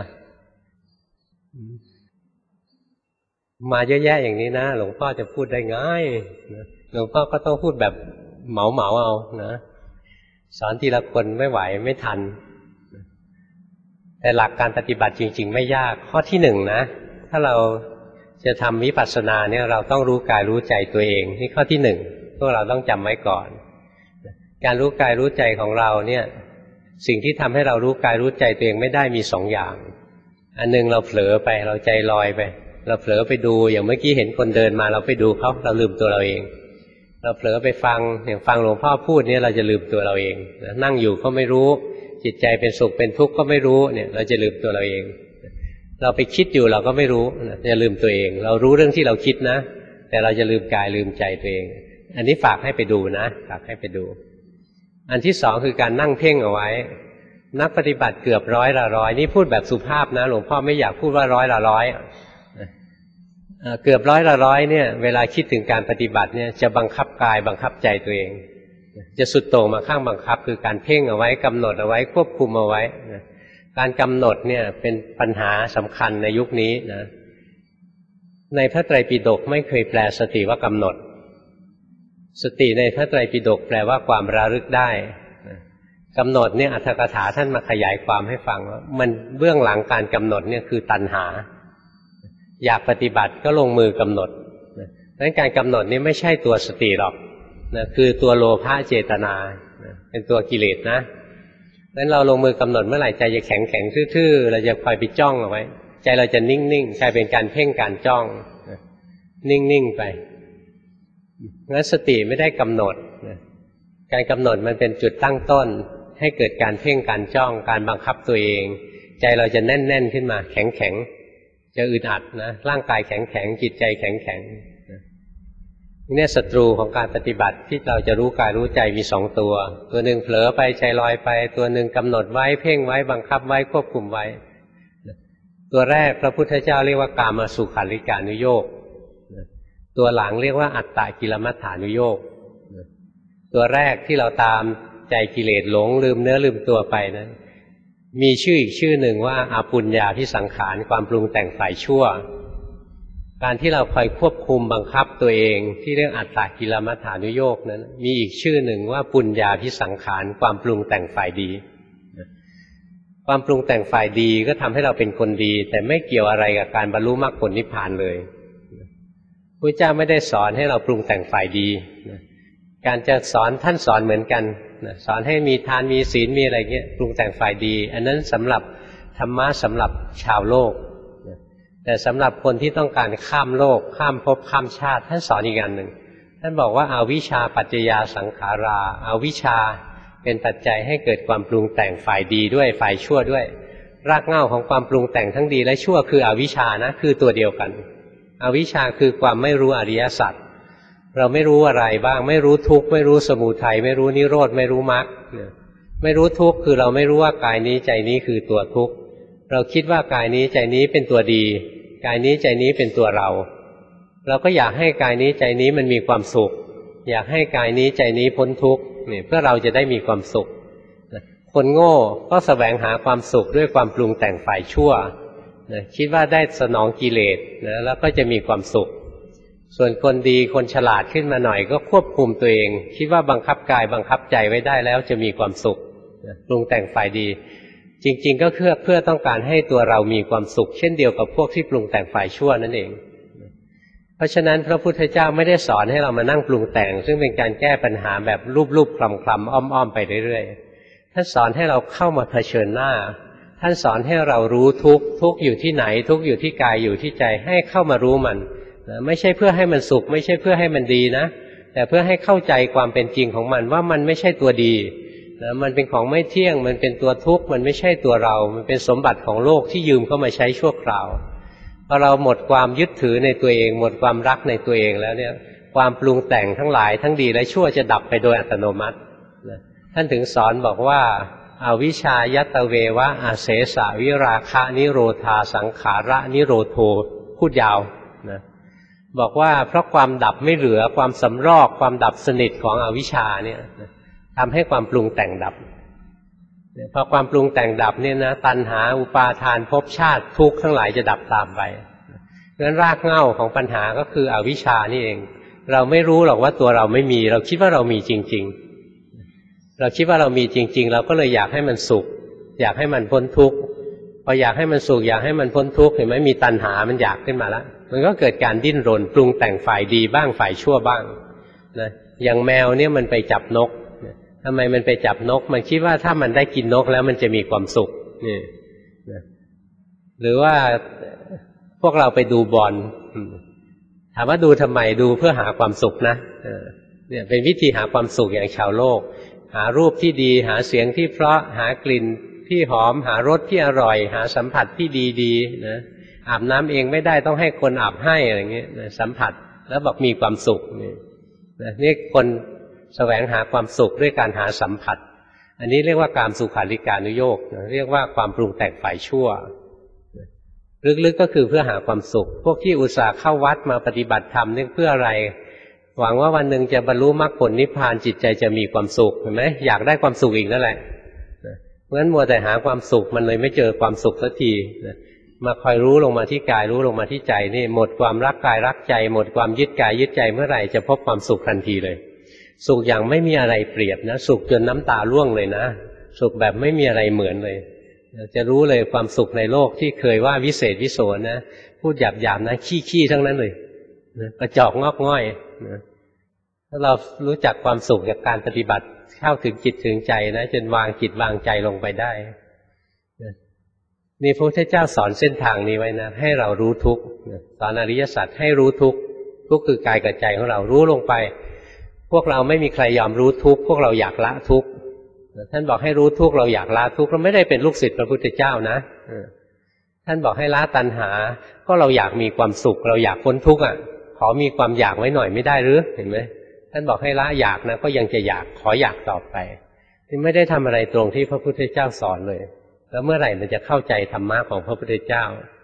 มาเยอะแยะอย่างนี้นะหลวงพ่อจะพูดได้ง่ายหลวงพ่อก็ต้องพูดแบบเหมาเอานะสอนทีละคนไม่ไหวไม่ทันแต่หลักการปฏิบัติจริงๆไม่ยากข้อที่หนึ่งนะถ้าเราจะทำวิปัสสนาเนี่ยเราต้องรู้กายรู้ใจตัวเองนี่ข้อที่หนึ่งพวกเราต้องจำไว้ก่อนการรู้กายรู้ใจของเราเนี่ยสิ่งที่ทำให้เรารู้กายรู้ใจตัวเองไม่ได้มีสองอย่างอันนึงเราเผลอไปเราใจลอยไปเราเผลอไปดูอย่างเมื่อกี้เห็นคนเดินมาเราไปดูเขาเราลืมตัวเราเองเราเผลอไปฟังอย่างฟังหลวงพ่อพูดเนี่ยเราจะลืมตัวเราเองนั่งอยู่ก็ไม่รู้จิตใจเป็นสุขเป็นทุกข์ก็ไม่รู้เนี่ยเราจะลืมตัวเราเองเราไปคิดอยู่เราก็ไม่รู้จะลืมตัวเองเรารู้เรื่องที่เราคิดนะแต่เราจะลืมกายลืมใจตัวเองอันนี้ฝากให้ไปดูนะฝากให้ไปดูอันที่สองคือการนั่งเพ่งเอาไว้นักปฏิบัติเกือบร้อยละร้อยนี่พูดแบบสุภาพนะหลวงพ่อไม่อยากพูดว่าร้อยละร้อยเกือบร้อยละร้อยเนี่ยเวลาคิดถึงการปฏิบัติเนี่ยจะบังคับกายบังคับใจตัวเองจะสุดโต่งมาข้างบังคับคือการเพ่งเอาไว้กำหนดเอาไว้ควบคุมเอาไว้การกำหนดเนี่ยเป็นปัญหาสำคัญในยุคนี้นะในพระไตรปิฎกไม่เคยแปลสติว่ากำหนดสติในพระไตรปิฎกแปลว่าความระลึกได้กำหนดเนี่ยอรรถกถาท่านมาขยายความให้ฟังว่ามันเบื้องหลังการกำหนดเนี่ยคือตัณหาอยากปฏิบัติก็ลงมือกำหนดดังนั้นการกำหนดนี้ไม่ใช่ตัวสติหรอกนะคือตัวโลภะเจตนาเป็นตัวกิเลสนะดังนั้นเราลงมือกำหนดเมื่อไหร่ใจจะแข็งแข็งทื่อๆเราจะคอยไปจ้องเอาไว้ใจเราจะนิ่งๆกลายเป็นการเพ่งการจ้องนิ่งๆไปงั้นสติไม่ได้กำหนดการกำหนดมันเป็นจุดตั้งต้นให้เกิดการเพ่งการจ้องการบังคับตัวเองใจเราจะแน่นๆขึ้นมาแข็งๆจะอึดอัดนะร่างกายแข็งๆจิตใจแข็งๆนี่ศัตรูของการปฏิบัติที่เราจะรู้กายรู้ใจมีสองตัวหนึ่งเผลอไปใจลอยไปตัวหนึ่งกำหนดไว้เพ่งไว้บังคับไว้ควบคุมไว้ตัวแรกพระพุทธเจ้าเรียกว่ากามสุขาริการุโยคตัวหลังเรียกว่าอัตตกิลมัฏฐานุโยคตัวแรกที่เราตามใจกิเลสหลงลืมเนื้อลืมตัวไปนะมีชื่ออีกชื่อหนึ่งว่าอปุญญาภิสังขารความปรุงแต่งฝ่ายชั่วการที่เราคอยควบคุมบังคับตัวเองที่เรียกอัตตกิลมัฏฐานุโยคนั้นมีอีกชื่อหนึ่งว่าปุญญาภิสังขารความปรุงแต่งฝ่ายดีความปรุงแต่งฝ่ายดีก็ทำให้เราเป็นคนดีแต่ไม่เกี่ยวอะไรกับการบรรลุมรรคผลนิพพานเลยพระเจ้าไม่ได้สอนให้เราปรุงแต่งฝ่ายดีการจะสอนท่านสอนเหมือนกันสอนให้มีทานมีศีลมีอะไรเงี้ยปรุงแต่งฝ่ายดีอันนั้นสำหรับธรรมะสำหรับชาวโลกแต่สำหรับคนที่ต้องการข้ามโลกข้ามภพข้ามชาติท่านสอนอีกอันหนึ่งท่านบอกว่าอวิชชาปัจจยาสังขาราอวิชชาเป็นปัจจัยให้เกิดความปรุงแต่งฝ่ายดีด้วยฝ่ายชั่วด้วยรากเหง้าของความปรุงแต่งทั้งดีและชั่วคืออวิชชานะคือตัวเดียวกันอวิชชาคือความไม่รู้อริยสัจเราไม่รู้อะไรบ้างไม่รู้ทุกข์ไม่รู้สมุทัยไม่รู้นิโรธไม่รู้มรรคไม่รู้ทุกข์คือเราไม่รู้ว่ากายนี้ใจนี้คือตัวทุกข์เราคิดว่ากายนี้ใจนี้เป็นตัวดีกายนี้ใจนี้เป็นตัวเราเราก็อยากให้กายนี้ใจนี้มันมีความสุขอยากให้กายนี้ใจนี้พ้นทุกข์เนี่ยเพื่อเราจะได้มีความสุขคนโง่ก็แสวงหาความสุขด้วยความปรุงแต่งฝ่ายชั่วคิดว่าได้สนองกิเลสแล้วก็จะมีความสุขส่วนคนดีคนฉลาดขึ้นมาหน่อยก็ควบคุมตัวเองคิดว่าบังคับกายบังคับใจไว้ได้แล้วจะมีความสุขปรุงแต่งฝ่ายดีจริงๆก็เพื่อต้องการให้ตัวเรามีความสุขเช่นเดียวกับพวกที่ปรุงแต่งฝ่ายชั่วนั่นเองเพราะฉะนั้นพระพุทธเจ้าไม่ได้สอนให้เรามานั่งปรุงแต่งซึ่งเป็นการแก้ปัญหาแบบรูปๆคลำๆอ้อมๆไปเรื่อยๆท่านสอนให้เราเข้ามาเผชิญหน้าท่านสอนให้เรารู้ทุกข์อยู่ที่ไหนทุกข์อยู่ที่กายอยู่ที่ใจให้เข้ามารู้มันไม่ใช่เพื่อให้มันสุขไม่ใช่เพื่อให้มันดีนะแต่เพื่อให้เข้าใจความเป็นจริงของมันว่ามันไม่ใช่ตัวดีมันเป็นของไม่เที่ยงมันเป็นตัวทุกข์มันไม่ใช่ตัวเรามันเป็นสมบัติของโลกที่ยืมเข้ามาใช้ชั่วคราวพอเราหมดความยึดถือในตัวเองหมดความรักในตัวเองแล้วเนี่ยความปรุงแต่งทั้งหลายทั้งดีและชั่วจะดับไปโดยอัตโนมัติท่านถึงสอนบอกว่าอวิชชายัตเววะอาเสสะวิราคะนิโรธาสังขาระนิโรโธพูดยาวนะบอกว่าเพราะความดับไม่เหลือความสำรอกความดับสนิทของอวิชชาเนี่ยทำให้ความปรุงแต่งดับพอความปรุงแต่งดับเนี่ยนะตัณหาอุปาทานภพชาติทุกข์ทั้งหลายจะดับตามไปเพราะฉะนั้นรากเหง้าของปัญหาก็คืออวิชชานี่เองเราไม่รู้หรอกว่าตัวเราไม่มีเราคิดว่าเรามีจริงๆเราคิดว่าเรามีจริงๆเราก็เลยอยากให้มันสุขอยากให้มันพ้นทุกข์พออยากให้มันสุขอยากให้มันพ้นทุกข์เห็นไหมมีตัณหามันอยากขึ้นมาแล้วมันก็เกิดการดิ้นรนปรุงแต่งฝ่ายดีบ้างฝ่ายชั่วบ้างนะอย่างแมวเนี่ยมันไปจับนกทำไมมันไปจับนกมันคิดว่าถ้ามันได้กินนกแล้วมันจะมีความสุขนี่นะหรือว่าพวกเราไปดูบอลถามว่าดูทำไมดูเพื่อหาความสุขนะเนี่ยเป็นวิธีหาความสุขอย่างชาวโลกหารูปที่ดีหาเสียงที่เพราะหากลิ่นที่หอมหารสที่อร่อยหาสัมผัสที่ดีๆนะอาบน้ำเองไม่ได้ต้องให้คนอาบให้อะไรเงี้ยนะสัมผัสแล้วบอกมีความสุขนี่คนแสวงหาความสุขด้วยการหาสัมผัสอันนี้เรียกว่ากามสุขาริการุโยคเรียกว่าความปรุงแต่งฝ่ายชั่วลึกๆก็คือเพื่อหาความสุขพวกที่อุตส่าห์เข้าวัดมาปฏิบัติธรรมนี่เพื่ออะไรหวังว่าวันหนึ่งจะบรรลุมรรคผลนิพพานจิตใจจะมีความสุขเห็นไหมอยากได้ความสุขอีกนั่นแหละเพราะฉะนั้นมัวแต่หาความสุขมันเลยไม่เจอความสุขสักทีมาคอยรู้ลงมาที่กายรู้ลงมาที่ใจนี่หมดความรักกายรักใจหมดความยึดกายยึดใจเมื่อไหร่จะพบความสุขทันทีเลยสุขอย่างไม่มีอะไรเปรียบนะสุขจนน้ำตาร่วงเลยนะสุขแบบไม่มีอะไรเหมือนเลยจะรู้เลยความสุขในโลกที่เคยว่าวิเศษวิโสนะพูดหยาบๆนะขี้ๆทั้งนั้นเลยกระจอกงอกง่อยถ้าเรารู้จักความสุขจากการปฏิบัติเข้าถึงจิตถึงใจนะจนวางจิตวางใจลงไปได้นี่พระพุทธเจ้าสอนเส้นทางนี้ไว้นะให้เรารู้ทุกข์สอนอริยสัจให้รู้ทุกข์ทุกข์คือกายกับใจของเรารู้ลงไปพวกเราไม่มีใครยอมรู้ทุกข์พวกเราอยากละทุกข์ท่านบอกให้รู้ทุกข์เราอยากละทุกข์เราไม่ได้เป็นลูกศิษย์พระพุทธเจ้านะท่านบอกให้ละตัณหาก็เราอยากมีความสุขเราอยากพ้นทุกข์ขอมีความอยากไว้หน่อยไม่ได้หรือเห็นไหมท่านบอกให้ละอยากนะก็ยังจะอยากขออยากต่อไปที่ไม่ได้ทำอะไรตรงที่พระพุทธเจ้าสอนเลยแล้วเมื่อไหร่มันจะเข้าใจธรรมะของพระพุทธเจ้า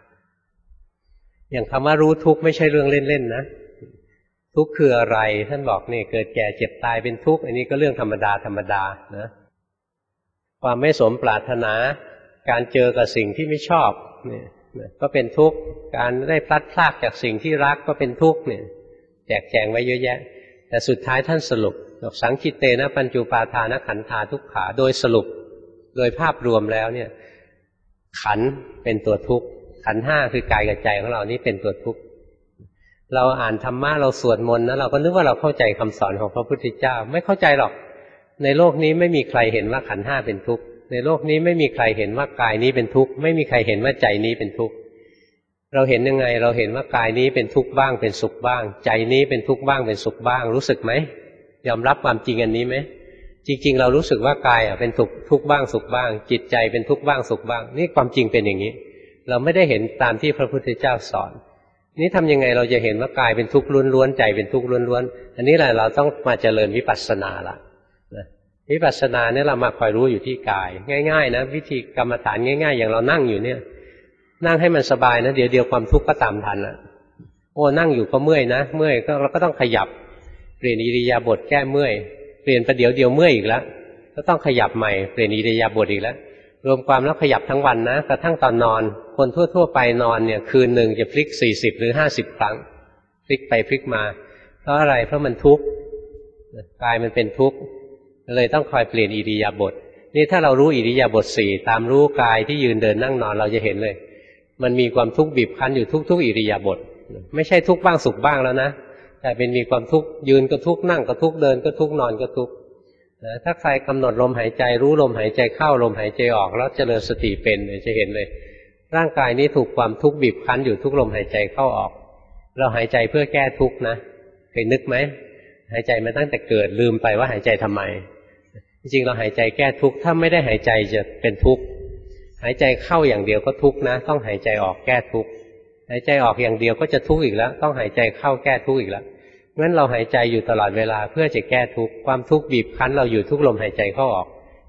อย่างคำว่ารู้ทุกข์ไม่ใช่เรื่องเล่นๆนะทุกข์คืออะไรท่านบอกนี่เกิดแก่เจ็บตายเป็นทุกข์อันนี้ก็เรื่องธรรมดาธรรมดานะความไม่สมปรารถนาการเจอกับสิ่งที่ไม่ชอบเนี่ยก็เป็นทุกข์การได้พลัดพรากจากสิ่งที่รักก็เป็นทุกข์เนี่ยแจกแจงไว้เยอะแยะแต่สุดท้ายท่านสรุปสังคิเตนะปัญจุปาทานขันธาทุกขาโดยสรุปโดยภาพรวมแล้วเนี่ยขันเป็นตัวทุกข์ขันธ์ห้าคือกายกับใจของเรานี่เป็นตัวทุกข์เราอ่านธรรมะเราสวดมนต์นะเราก็นึกว่าเราเข้าใจคำสอนของพระพุทธเจ้าไม่เข้าใจหรอกในโลกนี้ไม่มีใครเห็นว่าขันธ์ห้าเป็นทุกข์ในโลกนี้ไม่มีใครเห็นว่ากายนี้เป็นทุกข์ไม่มีใครเห็นว่าใจนี้เป็นทุกข์เราเห็นยังไงเราเห็นว่ากายนี้เป็นทุกข์บ้างเป็นสุขบ้างใจนี้เป็นทุกข์บ้างเป็นสุขบ้างรู้สึกไหมยอมรับความจริงอันนี้ไหมจริงๆเรารู้สึกว่ากายเป็นทุกข์บ้างสุขบ้างจิตใจเป็นทุกข์บ้างสุขบ้างนี่ความจริงเป็นอย่างนี้เราไม่ได้เห็นตามที่พระพุทธเจ้าสอนนี่ทำยังไงเราจะเห็นว่ากายเป็นทุกข์ล้วนๆใจเป็นทุกข์ล้วนๆอันนี้แหละเราต้องมาเจริญวิปัสสนาละวิปัสสนาเนี่ยเรามาคอยรู้อยู่ที่กายง่ายๆนะวิธีกรรมฐานง่ายๆอย่างเรานั่งอยู่เนี่ยนั่งให้มันสบายนะเดี๋ยวความทุกข์ก็ตามทันละโอ้นั่งอยู่ก็เมื่อยนะเมื่อยก็เราก็ต้องขยับเปลี่ยนอิริยาบถแก้เมื่อยเปลี่ยนประเดี๋ยวเมื่อยอีกแล้วก็ต้องขยับใหม่เปลี่ยนอิริยาบถอีกแล้วรวมความแล้วขยับทั้งวันนะกระทั่งตอนนอนคนทั่วๆไปนอนเนี่ยคืนหนึ่งจะพลิก40หรือ50ครั้งพลิกไปพลิกมาเพราะอะไรเพราะมันทุกข์กายมันเป็นทุกข์เลยต้องคอยเปลี่ยนอิริยาบถนี่ถ้าเรารู้อิริยาบถ4ตามรู้กายที่ยืนเดินนั่งนอนเราจะเห็นเลยมันมีความทุกข์บีบคั้นอยู่ทุกๆอิริยาบถไม่ใช่ทุกข์บ้างสุขบ้างแล้วนะแต่เป็นมีความทุกข์ยืนก็ทุกข์นั่งก็ทุกข์เดินก็ทุกข์นอนก็ทุกข์ถ้าใครกำหนดลมหายใจรู้ลมหายใจเข้าลมหายใจออกแล้วเจริญสติเป็นจะเห็นเลยร่างกายนี้ถูกความทุกข์บีบคั้นอยู่ทุกลมหายใจเข้าออกเราหายใจเพื่อแก้ทุกข์นะเคยนึกไหมหายใจมาตั้งแต่เกิดลืมไปว่าหายใจทำไมจริงๆเราหายใจแก้ทุกข์ถ้าไม่ได้หายใจจะเป็นทุกข์หายใจเข้าอย่างเดียวก็ทุกข์นะต้องหายใจออกแก้ทุกข์หายใจออกอย่างเดียวก็จะทุกข์อีกแล้วต้องหายใจเข้าแก้ทุกข์อีกแล้วงั้นเราหายใจอยู่ตลอดเวลาเพื่อจะแก้ทุกข์ความทุกข์บีบคั้นเราอยู่ทุกลมหายใจเข้าออก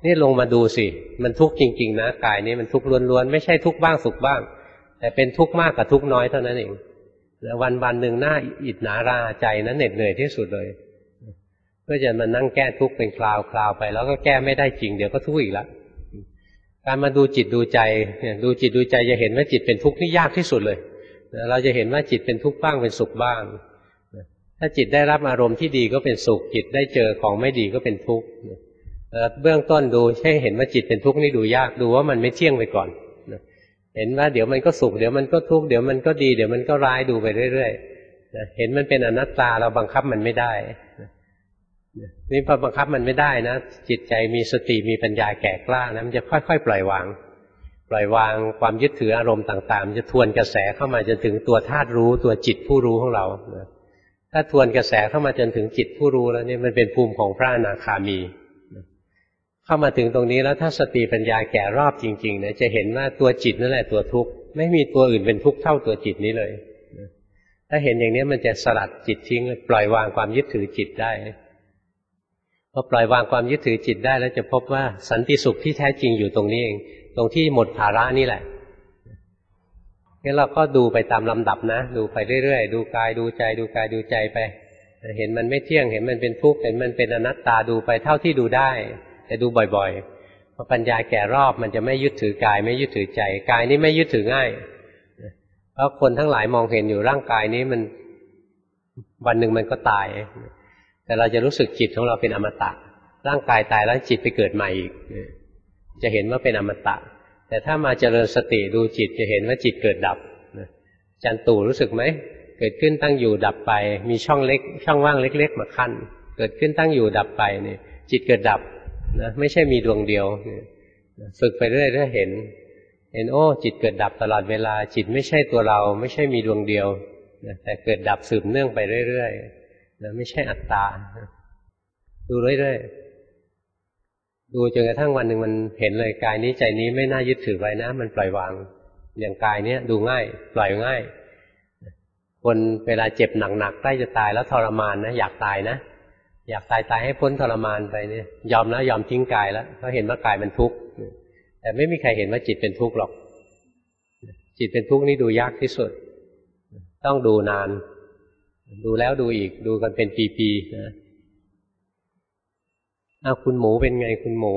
นี่ลงมาดูสิมันทุกข์จริงๆนะกายนี้มันทุกข์ล้วนๆไม่ใช่ทุกข์บ้างสุขบ้างแต่เป็นทุกข์มากกับทุกข์น้อยเท่านั้นเองวันหนึ่งหน้าอิจฉาราใจนั้นเหน็ดเหนื่อยที่สุดเลยเพื่อจะมานั่งแก้ทุกข์เป็นคราวๆไปแล้วก็แก้ไม่ได้จริงเดี๋ยวก็ทุกข์อีกแล้วการมาดูจิตดูใจเนี่ยดูจิตดูใจจะเห็นว่าจิตเป็นทุกข์นี่ยากที่สุดเลยเราจะเห็นว่าจิตเป็นทุกข์บ้างเป็นสุขบ้างถ้าจิตได้รับอารมณ์ที่ดีก็เป็นสุขจิตได้เจอของไม่ดีก็เป็นทุกข์เบื้องต้นดูให้เห็นว่าจิตเป็นทุกข์นี่ดูยากดูว่ามันไม่เที่ยงไปก่อนเห็นว่าเดี๋ยวมันก็สุขเดี๋ยวมันก็ทุกข์เดี๋ยวมันก็ดีเดี๋ยวมันก็ร้ายดูไปเรื่อยๆเห็นมันเป็นอนัตตาเราบังคับมันไม่ได้นี่พอบังคับมันไม่ได้นะจิตใจมีสติมีปัญญาแก่กล้านะมันจะค่อยๆปล่อยวางความยึดถืออารมณ์ต่างๆมันจะทวนกระแสเข้ามาจนถึงตัวธาตุรู้ตัวจิตผู้รู้ของเราถ้าทวนกระแสเข้ามาจนถึงจิตผู้รู้แล้วเนี่ยมันเป็นภูมิของพระอนาคามีเข้ามาถึงตรงนี้แล้วถ้าสติปัญญาแก่รอบจริงๆเนี่ยจะเห็นว่าตัวจิตนั่นแหละตัวทุกข์ไม่มีตัวอื่นเป็นทุกข์เท่าตัวจิตนี้เลยถ้าเห็นอย่างนี้มันจะสลัดจิตทิ้งปล่อยวางความยึดถือจิตได้พอปล่อยวางความยึดถือจิตได้แล้วจะพบว่าสันติสุขที่แท้จริงอยู่ตรงนี้เองตรงที่หมดภาระนี่แหละงั้นเราก็ดูไปตามลำดับนะดูไปเรื่อยๆดูกายดูใจดูกายดูใจไปเห็นมันไม่เที่ยงเห็นมันเป็นทุกข์เห็นมันเป็นอนัตตาดูไปเท่าที่ดูได้แต่ดูบ่อยๆพอปัญญาแก่รอบมันจะไม่ยึดถือกายไม่ยึดถือใจกายนี้ไม่ยึดถือง่ายเพราะคนทั้งหลายมองเห็นอยู่ร่างกายนี้มันวันหนึ่งมันก็ตายแต่เราจะรู้สึกจิตของเราเป็นอมตะร่างกายตายแล้วจิตไปเกิดใหม่อีกจะเห็นว่าเป็นอมตะแต่ถ้ามาเจริญสติดูจิตจะเห็นว่าจิตเกิดดับจันตู่รู้สึกไหมเกิดขึ้นตั้งอยู่ดับไปมีช่องเล็กช่องว่างเล็กๆมาขั้นเกิดขึ้นตั้งอยู่ดับไปเนี่ยจิตเกิดดับนะไม่ใช่มีดวงเดียวฝึกไปเรื่อยๆเห็นโอ้จิตเกิดดับตลอดเวลาจิตไม่ใช่ตัวเราไม่ใช่มีดวงเดียวแต่เกิดดับสืบเนื่องไปเรื่อยๆนะไม่ใช่อัตตาดูเรื่อยๆดูจนกระทั่งวันหนึ่งมันเห็นเลยกายนี้ใจนี้ไม่น่ายึดถือไว้นะมันปล่อยวางอย่างกายเนี้ยดูง่ายปล่อยง่ายคนเวลาเจ็บหนักๆใกล้จะตายแล้วทรมานนะอยากตายนะอยากตายให้พ้นทรมานไปเนี่ยยอมแล้วยอมทิ้งกายแล้วเพราะเห็นว่ากายมันทุกข์แต่ไม่มีใครเห็นว่าจิตเป็นทุกข์หรอกจิตเป็นทุกข์นี่ดูยากที่สุดต้องดูนานดูแล้วดูอีกดูกันเป็นปีๆนะคุณหมูเป็นไงคุณหมู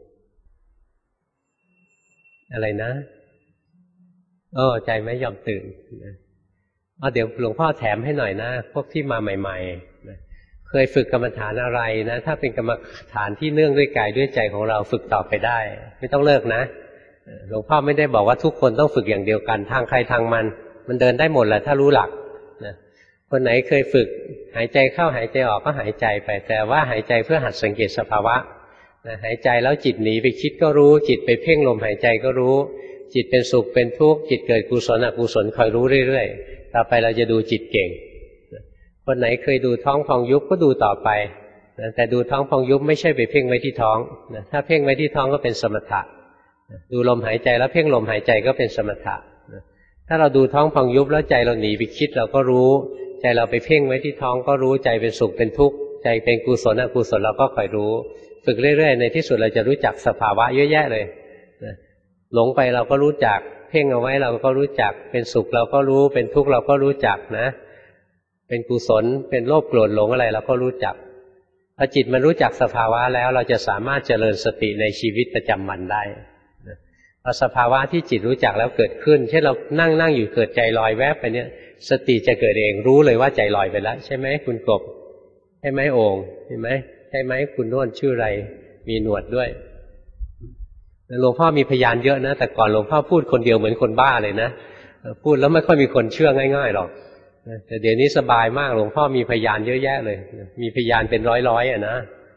อะไรนะใจไม่ยอมตื่นเดี๋ยวหลวงพ่อแถมให้หน่อยนะพวกที่มาใหม่ๆเคยฝึกกรรมฐานอะไรนะถ้าเป็นกรรมฐานที่เนื่องด้วยกายด้วยใจของเราฝึกต่อไปได้ไม่ต้องเลิกนะหลวงพ่อไม่ได้บอกว่าทุกคนต้องฝึกอย่างเดียวกันทางใครทางมันเดินได้หมดแหละถ้ารู้หลักนะคนไหนเคยฝึกหายใจเข้าหายใจออกก็หายใจไปแต่ว่าหายใจเพื่อหัดสังเกตสภาวะหายใจแล้วจิตหนีไปคิดก็รู้จิตไปเพ่งลมหายใจก็รู้จิตเป็นสุขเป็นทุกข์จิตเกิดกุศลอกุศลคอยรู้เรื่อยๆต่อไปเราจะดูจิตเก่งคนไหนเคยดูท้องพองยุบก็ดูต่อไปแต่ดูท้องพองยุบไม่ใช่ไปเพ่งไว้ที่ท้องถ้าเพ่งไว้ที่ท้องก็เป็นสมถะดูลมหายใจแล้วเพ่งลมหายใจก็เป็นสมถะถ้าเราดูท้องพองยุบแล้วใจเราหนีไปคิดเราก็รู้ใจเราไปเพ่งไว้ที่ท้องก็รู้ใจเป็นสุขเป็นทุกข์ใจเป็นกุศลอกุศลเราก็คอยรู้ฝึกเรื่อยๆในที่สุดเราจะรู้จักสภาวะเยอะแยะเลยหลงไปเราก็รู้จักเพ่งเอาไว้เราก็รู้จักเป็นสุขเราก็รู้เป็นทุกข์เราก็รู้จักนะเป็นกุศลเป็นโลภโกรธหลงอะไรเราก็รู้จักพอจิตมันรู้จักสภาวะแล้วเราจะสามารถเจริญสติในชีวิตประจำวันได้พอสภาวะที่จิตรู้จักแล้วเกิดขึ้นเช่นเรานั่งอยู่เกิดใจลอยแวบไปเนี่ยสติจะเกิดเองรู้เลยว่าใจลอยไปแล้วใช่ไหมคุณกบใช่ไหมโอ่งใช่ไหมใช่ไหมคุณโน่นชื่ออะไรมีหนวดด้วยหลวงพ่อมีพยานเยอะนะแต่ก่อนหลวงพ่อพูดคนเดียวเหมือนคนบ้าเลยนะพูดแล้วไม่ค่อยมีคนเชื่อง่ายๆหรอกแต่เดี๋ยวนี้สบายมากหลวงพ่อมีพยานเยอะแยะเลยมีพยานเป็นร้อยๆนะ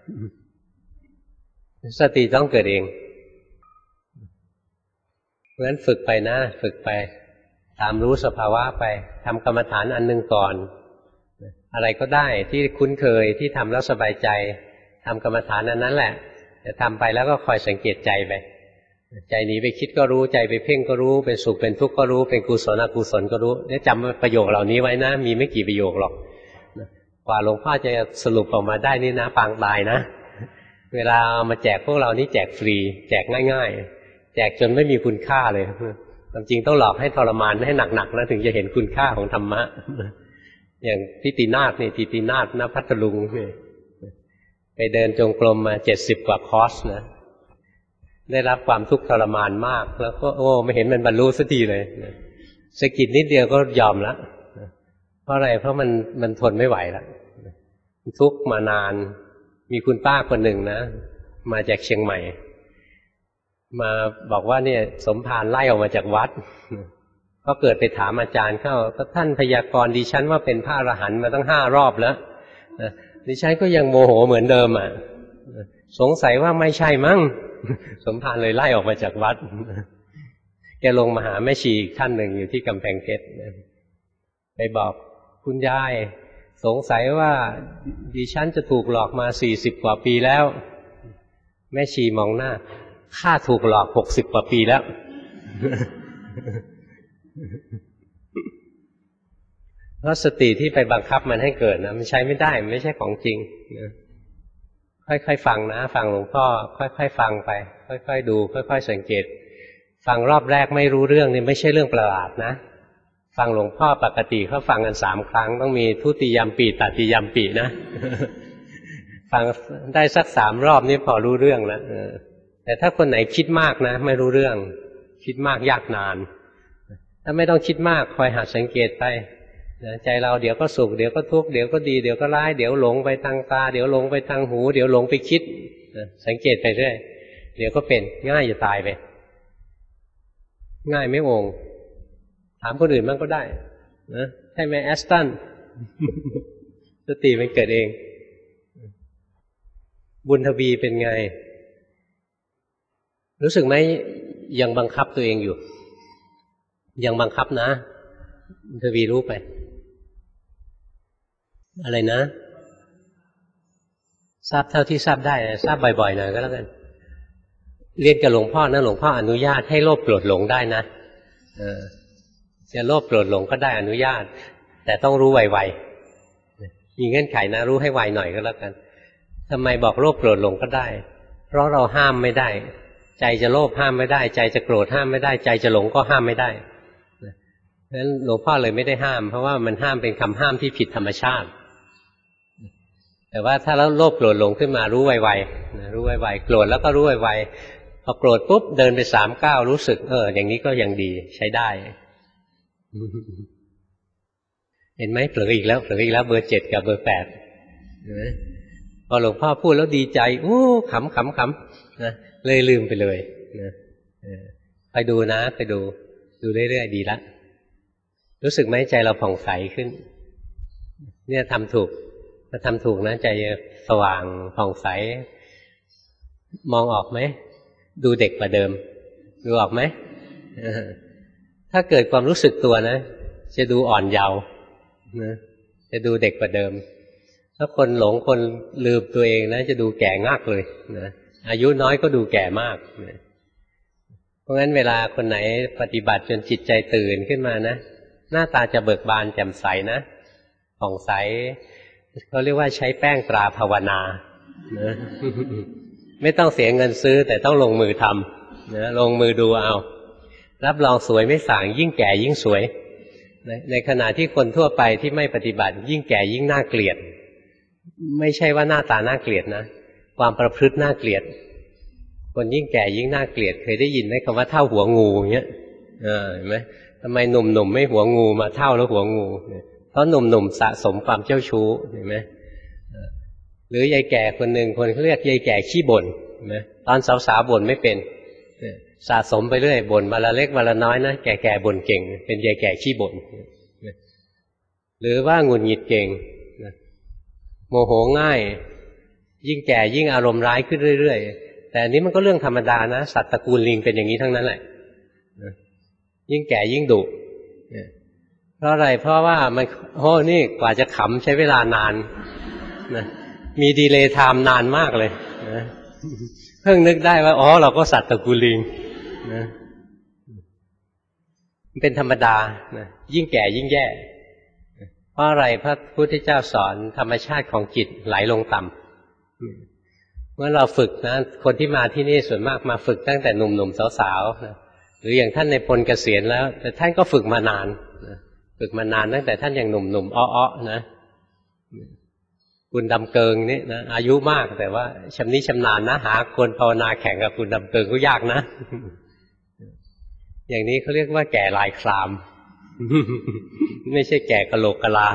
สติต้องเกิดเองเพราะฉะนั้นฝึกไปนะฝึกไปตามรู้สภาวะไปทำกรรมฐานอันหนึ่งก่อนอะไรก็ได้ที่คุ้นเคยที่ทำแล้วสบายใจทำกรรมฐานอันนั้นแหละจะทำไปแล้วก็คอยสังเกตใจไปใจหนีไปคิดก็รู้ใจไปเพ่งก็รู้เป็นสุขเป็นทุกข์ก็รู้เป็นกุศลอกุศลก็รู้เนี่ยจำประโยคเหล่านี้ไว้นะมีไม่กี่ประโยคหรอกกว่าหลวงพ่อจะสรุปออกมาได้นี่นะปางตายนะเวลาเอามาแจกพวกเรานี่แจกฟรีแจกง่ายๆแจกจนไม่มีคุณค่าเลยความจริงต้องหลอกให้ทรมานให้หนักๆแล้วถึงจะเห็นคุณค่าของธรรมะอย่างทิตินาถนี่ทิตินาถณพัทลุงนี่ไปเดินจงกรมมา70 กว่าคอร์สนะได้รับความทุกข์ทรมานมากแล้วก็ไม่เห็นมันบรรลุสักทีเลยสะกิดนิดเดียวก็ยอมแล้วเพราะอะไรเพราะมันทนไม่ไหวแล้วทุกข์มานานมีคุณป้าคนหนึ่งนะมาจากเชียงใหม่มาบอกว่าเนี่ยสมภารไล่ออกมาจากวัดก็เกิดไปถามอาจารย์เข้าท่านพยากรณ์ดิฉันว่าเป็นพระอรหันต์มาตั้ง5 รอบแล้วดิฉันก็ยังโมโหเหมือนเดิมอ่ะสงสัยว่าไม่ใช่มั้งสมภารเลยไล่ออกมาจากวัดแกลงมาหาแม่ชีอีกท่านหนึ่งอยู่ที่กำแพงเพชรไปบอกคุณยายสงสัยว่าดิฉันจะถูกหลอกมา40 กว่าปีแล้วแม่ชีมองหน้าข้าถูกหลอก60 กว่าปีแล้วเพราะสติที่ไปบังคับมันให้เกิดนะมันใช้ไม่ได้ไม่ใช่ของจริงนะค่อยๆฟังนะฟังหลวงพ่อค่อยๆฟังไปค่อยๆดูค่อยๆสังเกตฟังรอบแรกไม่รู้เรื่องนี่ไม่ใช่เรื่องประหลาดนะฟังหลวงพ่อปกติเขาฟังกัน3 ครั้งต้องมีทุติยัมปิตติยัมปินะฟังได้สัก3 รอบนี่พอรู้เรื่องแล้วแต่ถ้าคนไหนคิดมากนะไม่รู้เรื่องคิดมากยากนานถ้าไม่ต้องคิดมากคอยหัดสังเกตไปใจเราเดี๋ยวก็สุขเดี๋ยวก็ทุกข์เดี๋ยวก็ดีเดี๋ยวก็ร้ายเดี๋ยวหลงไปทางตาเดี๋ยวหลงไปทางหูเดี๋ยวหลงไปคิดสังเกตไปเรื่อยเดี๋ยวก็เป็นง่ายจะตายไปง่ายไม่โงถามคนอื่นบ้างก็ได้นะใช่ไหมแอสตัน สติมันเกิดเองบุญทวีเป็นไงรู้สึกไหมยังบังคับตัวเองอยู่ยังบังคับนะบุญทวีรู้ไปอะไรนะทราบเท่าที่ทราบได้ทราบบ่อยๆหน่อยก็แล้วกันเรียนกับหลวงพ่อนะหลวงพ่ออนุญาตให้โลภโกรธหลงได้นะจะโลภโกรธหลงก็ได้อนุญาตแต่ต้องรู้ไวๆมีเงื่อนไขนะรู้ให้ไวหน่อยก็แล้วกันทำไมบอกโลภโกรธหลงก็ได้เพราะเราห้ามไม่ได้ใจจะโลภห้ามไม่ได้ใจจะโกรธห้ามไม่ได้ใจจะหลงก็ห้ามไม่ได้เพราะฉะนั้นหลวงพ่อเลยไม่ได้ห้ามเพราะว่ามันห้ามเป็นคำห้ามที่ผิดธรรมชาติแต่ว่าถ้าแล้วโลภโกรธหลงขึ้นมารู้ไวๆรู้ไวๆโกรธแล้วก็รู้ไวๆพอโกรธปุ๊บเดินไป3 ก้าวรู้สึกอย่างนี้ก็ยังดีใช้ได้เห็นไหมเผลออีกแล้วเบอร์7กับเบอร์8เห็นไหมพอหลวงพ่อพูดแล้วดีใจขำนะเลยลืมไปเลยนะไปดูนะไปดูเรื่อยๆดีละรู้สึกไหมใจเราผ่องใสขึ้นเนี่ยทำถูกถ้าทำถูกนะใจสว่างผ่องใสมองออกไหมดูเด็กกว่าเดิมดูออกไหมถ้าเกิดความรู้สึกตัวนะจะดูอ่อนเยาว์นะจะดูเด็กกว่าเดิมถ้าคนหลงคนลืมตัวเองนะจะดูแก่งากเลยนะอายุน้อยก็ดูแก่มากนะเพราะงั้นเวลาคนไหนปฏิบัติจนจิตใจตื่นขึ้นมานะหน้าตาจะเบิกบานแจ่มใสนะผ่องใสเขาเรียกว่าใช้แป้งตราภาวนานะไม่ต้องเสียเงินซื้อแต่ต้องลงมือทำนะลงมือดูเอารับรองสวยไม่ส่างยิ่งแก่ยิ่งสวยในขณะที่คนทั่วไปที่ไม่ปฏิบัติยิ่งแก่ยิ่งน่าเกลียดไม่ใช่ว่าหน้าตาน่าเกลียดนะความประพฤติน่าเกลียดคนยิ่งแก่ยิ่งน่าเกลียดเคยได้ยินไหมคำว่าเท่าหัวงูอย่างเงี้ยเห็นไหมทำไมหนุ่มๆไม่หัวงูมาเท่าแล้วหัวงูเพราะหนุ่มๆสะสมความเจ้าชู้เห็นไหมหรือยายแก่คนหนึ่งคนเขาเรียกยายแก่ขี้บ่นเห็นไหมตอนสาวๆบ่นไม่เป็นสะสมไปเรื่อยบ่นวันละเล็กวันละน้อยนะแก่ๆบ่นเก่งเป็นยายแก่ขี้บ่นหรือว่าหงุดหงิดเก่งโมโหง่ายยิ่งแก่ยิ่งอารมณ์ร้ายขึ้นเรื่อยๆแต่อันนี้มันก็เรื่องธรรมดานะสัตว์ตระกูลลิงเป็นอย่างนี้ทั้งนั้นแหละยิ่งแก่ยิ่งดุเพราะอะไรเพราะว่ามันนี่กว่าจะขำใช้เวลานานนะมีดีเลย์ไทม์นานมากเลยนะเพิ่งนึกได้ว่าเราก็สัตว์ตระกูลลิงนะมันเป็นธรรมดานะยิ่งแก่ยิ่งแย่เพราะอะไรพระพุทธเจ้าสอนธรรมชาติของจิตไหลลงต่ำเมื่อเราฝึกนะคนที่มาที่นี่ส่วนมากมาฝึกตั้งแต่หนุ่มๆสาวๆนะหรืออย่างท่านในพลเกษียณแล้วแต่ท่านก็ฝึกมานานนะฝึกมานานตั้งแต่ท่านยังหนุ่มๆอ้อๆนะคุณดำเกิงนี่นะอายุมากแต่ว่าชำนิชำนาญนะหาคนภาวนาแข่งกับคุณดำเกิงก็ยากนะอย่างนี้เขาเรียกว่าแก่ลายคลามไม่ใช่แก่กะโหลกกะลา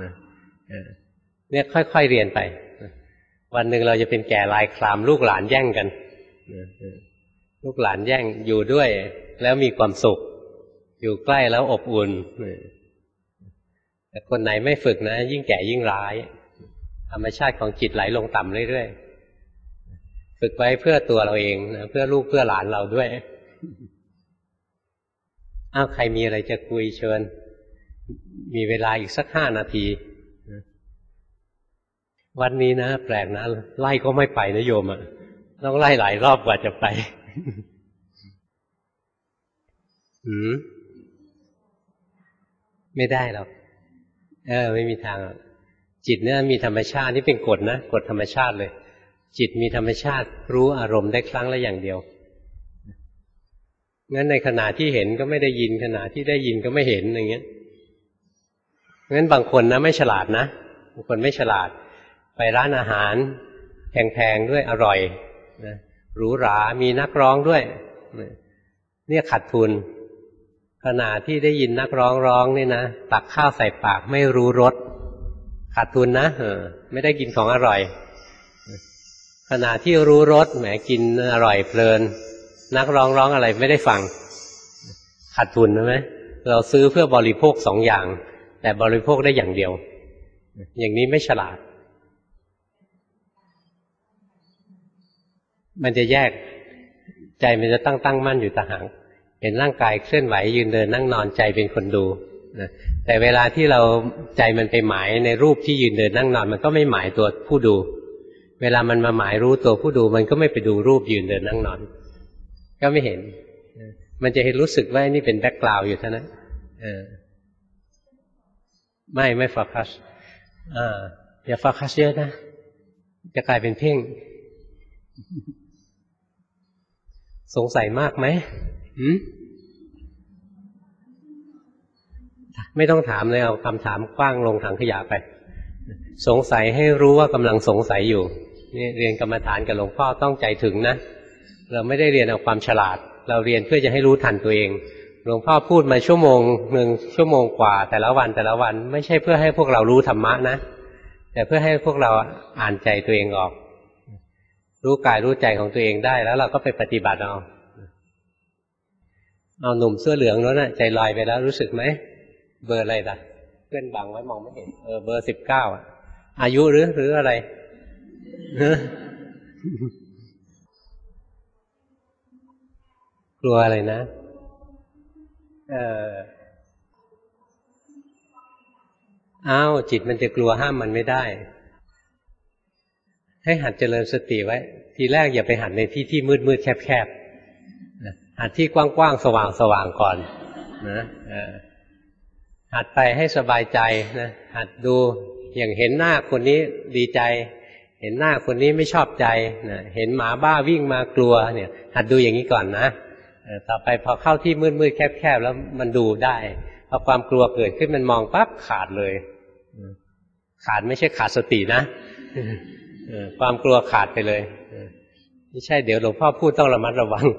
เนี่ยค่อยๆเรียนไปวันหนึ่งเราจะเป็นแก่ลายคลามลูกหลานแย่งกันลูกหลานแย่งอยู่ด้วยแล้วมีความสุขอยู่ใกล้แล้วอบอุ่นแต่คนไหนไม่ฝึกนะยิ่งแก่ยิ่งร้ายธรรมชาติของจิตไหลลงต่ำเรื่อยๆฝึกไว้เพื่อตัวเราเองนะเพื่อลูกเพื่อหลานเราด้วยใครมีอะไรจะคุยเชิญมีเวลาอีกสัก5 นาทีวันนี้นะแปลกนะไล่ก็ไม่ไปนะโยมต้องไล่หลายรอบกว่าจะไปไม่ได้หรอกไม่มีทางจิตเนี่ยมีธรรมชาตินี่เป็นกฎนะกฎธรรมชาติเลยจิตมีธรรมชาติรู้อารมณ์ได้ครั้งละอย่างเดียวงั้นในขณะที่เห็นก็ไม่ได้ยินขณะที่ได้ยินก็ไม่เห็นอย่างเงี้ยงั้นบางคนนะไม่ฉลาดนะบางคนไม่ฉลาดไปร้านอาหารแพงๆด้วยอร่อยนะหรูหรามีนักร้องด้วยเนี่ยขาดทุนขณะที่ได้ยินนักร้องร้องนี่นะตักข้าวใส่ปากไม่รู้รสขาดทุนนะไม่ได้กินของอร่อยขณะที่รู้รสแหมกินอร่อยเพลินนักร้องร้องอะไรไม่ได้ฟังขาดทุนใช่ไหมเราซื้อเพื่อบริโภค2 อย่างแต่บริโภคได้อย่างเดียวอย่างนี้ไม่ฉลาดมันจะแยกใจมันจะตั้งมั่นอยู่ต่างหากเห็นร่างกายเคลื่อนไหวยืนเดินนั่งนอนใจเป็นคนดูนะแต่เวลาที่เราใจมันไปหมายในรูปที่ยืนเดินนั่งนอนมันก็ไม่หมายตัวผู้ดูเวลามันมาหมายรู้ตัวผู้ดูมันก็ไม่ไปดูรูปยืนเดินนั่งนอนก็ไม่เห็นมันจะเห็นรู้สึกว่านี่เป็นแบ็คกราวด์อยู่เท่านั้นไม่โฟกัสอย่าโฟกัสเยอะนะจะกลายเป็นเพ่งสงสัยมากไหมไม่ต้องถามเลยเอาคำถามกว้างลงถังขยะไปสงสัยให้รู้ว่ากำลังสงสัยอยู่นี่เรียนกรรมฐานกับหลวงพ่อต้องใจถึงนะเราไม่ได้เรียนเอาความฉลาดเราเรียนเพื่อจะให้รู้ทันตัวเองหลวงพ่อพูดมา1 ชั่วโมงกว่าแต่ละวันไม่ใช่เพื่อให้พวกเรารู้ธรรมะนะแต่เพื่อให้พวกเราอ่านใจตัวเองออกรู้กายรู้ใจของตัวเองได้แล้วเราก็ไปปฏิบัติเอาหนุ่มเสื้อเหลืองนั้นน่ะใจลอยไปแล้วรู้สึกไหมเบอร์อะไรล่ะเพื่อนบังไว้มองไม่เห็นเบอร์19อายุหรืออะไรกลัวอะไรนะจิตมันจะกลัวห้ามมันไม่ได้ให้หัดเจริญสติไว้ทีแรกอย่าไปหัดในที่ที่มืดแคบหัดที่กว้างๆสว่างก่อนนะหัดไปให้สบายใจนะหัดดูอย่างเห็นหน้าคนนี้ดีใจเห็นหน้าคนนี้ไม่ชอบใจนะเห็นหมาบ้าวิ่งมากลัวเนี่ยหัดดูอย่างนี้ก่อนนะต่อไปพอเข้าที่มืดแคบแล้วมันดูได้พอความกลัวเกิดขึ้นมันมองปั๊บขาดเลยขาดไม่ใช่ขาดสตินะความกลัวขาดไปเลยไม่ใช่เดี๋ยวหลวงพ่อพูดต้องระมัดระวัง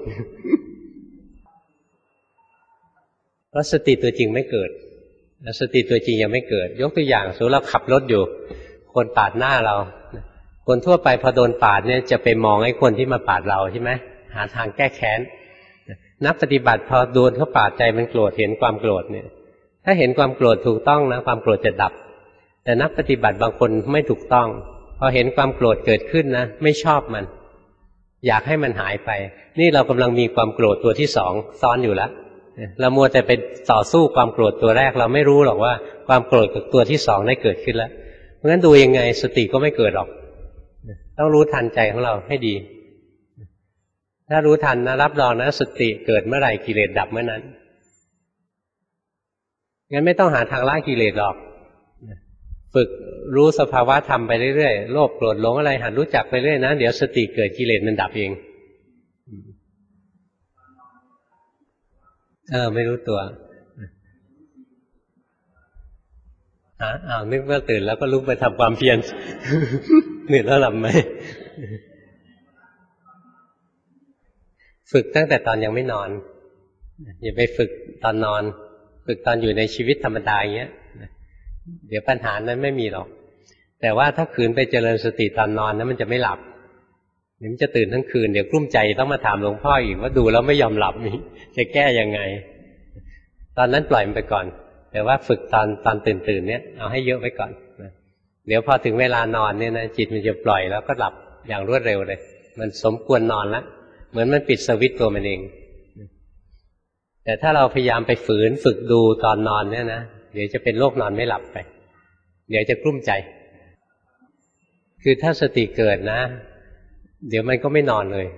เพราะสติตัวจริงไม่เกิดสติตัวจริงยังไม่เกิดยกตัวอย่างสมมติเราขับรถอยู่คนปาดหน้าเราคนทั่วไปพอโดนปาดเนี่ยจะไปมองไอ้คนที่มาปาดเราใช่ไหมหาทางแก้แค้นนักปฏิบัติพอโดนเขาปาดใจมันโกรธเห็นความโกรธเนี่ยถ้าเห็นความโกรธถูกต้องนะความโกรธจะดับแต่นักปฏิบัติบางคนไม่ถูกต้องพอเห็นความโกรธเกิดขึ้นนะไม่ชอบมันอยากให้มันหายไปนี่เรากำลังมีความโกรธตัวที่2ซ้อนอยู่แล้วเรามัวแต่ไปต่อสู้ความโกรธตัวแรกเราไม่รู้หรอกว่าความโกรธกับตัวที่2ได้เกิดขึ้นแล้วเพราะฉะนั้นดูยังไงสติก็ไม่เกิดหรอกต้องรู้ทันใจของเราให้ดีถ้ารู้ทันนะรับรองนะสติเกิดเมื่อไหร่กิเลสดับเมื่อนั้นงั้นไม่ต้องหาทางละกิเลสหรอกฝึกรู้สภาวะธรรมไปเรื่อยๆโลภโกรธหลงอะไรหัดรู้จักไปเรื่อยนะเดี๋ยวสติเกิดกิเลสมันดับเองไม่รู้ตัวนึกว่าตื่นแล้วก็ลุกไปทำความเพียรเหนื่อยแล้วหลับไหมฝึกตั้งแต่ตอนยังไม่นอนอย่าไปฝึกตอนนอนฝึกตอนอยู่ในชีวิตธรรมดาอย่างเงี้ยเดี๋ยวปัญหานั้นไม่มีหรอกแต่ว่าถ้าขืนไปเจริญสติตอนนอนนั้นมันจะไม่หลับเดี๋ยวมันจะตื่นทั้งคืนเดี๋ยวกลุ้มใจต้องมาถามหลวงพ่ออีกว่าดูแล้วไม่ยอมหลับจะแก้ยังไงตอนนั้นปล่อยมันไปก่อนแต่ว่าฝึกตอนตื่นเนี่ยเอาให้เยอะไว้ก่อนเดี๋ยวพอถึงเวลานอนเนี่ยนะจิตมันจะปล่อยแล้วก็หลับอย่างรวดเร็วเลยมันสมควรนอนแล้วเหมือนมันปิดสวิตช์ตัวมันเองแต่ถ้าเราพยายามไปฝืนฝึกดูตอนนอนเนี่ยนะเดี๋ยวจะเป็นโรคนอนไม่หลับไปเดี๋ยวจะกลุ้มใจคือถ้าสติเกิดนะเดี๋ยวมันก็ไม่นอนเลย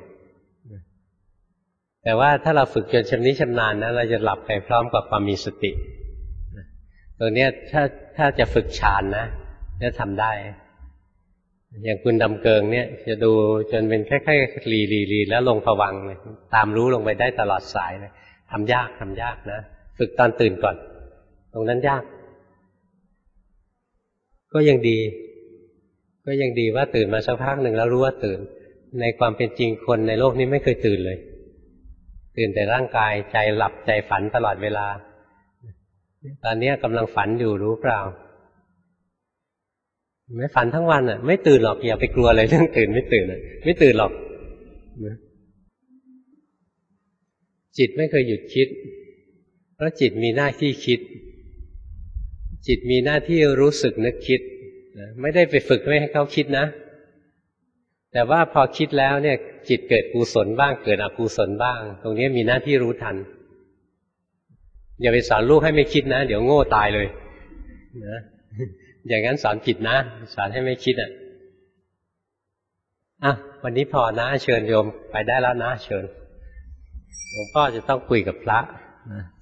แต่ว่าถ้าเราฝึกจนชำนิชำนาญนะเราจะหลับไปพร้อมกับความมีสติตัวเนี้ยถ้าจะฝึกฌานนะจะทำได้อย่างคุณดำเกิงเนี่ยจะดูจนเป็นแค่ลีแล้วลงภวังค์เลยตามรู้ลงไปได้ตลอดสายเลยทำยากนะฝึกตอนตื่นก่อนตรงนั้นยากก็ยังดีว่าตื่นมาสักพักหนึ่งแล้วรู้ว่าตื่นในความเป็นจริงคนในโลกนี้ไม่เคยตื่นเลยตื่นแต่ร่างกายใจหลับใจฝันตลอดเวลาตอนนี้กำลังฝันอยู่รู้เปล่าไม่ฝันทั้งวันไม่ตื่นหรอกอย่าไปกลัวเลยเรื่องตื่นไม่ตื่นไม่ตื่นหรอกจิตไม่เคยหยุดคิดเพราะจิตมีหน้าที่คิดจิตมีหน้าที่รู้สึกนึกคิดไม่ได้ไปฝึกไม่ให้เขาคิดนะแต่ว่าพอคิดแล้วเนี่ยจิตเกิดกุศลบ้างเกิดอกุศลบ้างตรงนี้มีหน้าที่รู้ทันอย่าไปสอนลูกให้ไม่คิดนะเดี๋ยวโง่ตายเลยนะอย่างนั้นสอนผิดนะสอนให้ไม่คิดวันนี้พอนะเชิญโยมไปได้แล้วนะเชิญหลวงพ่อจะต้องคุยกับพระนะ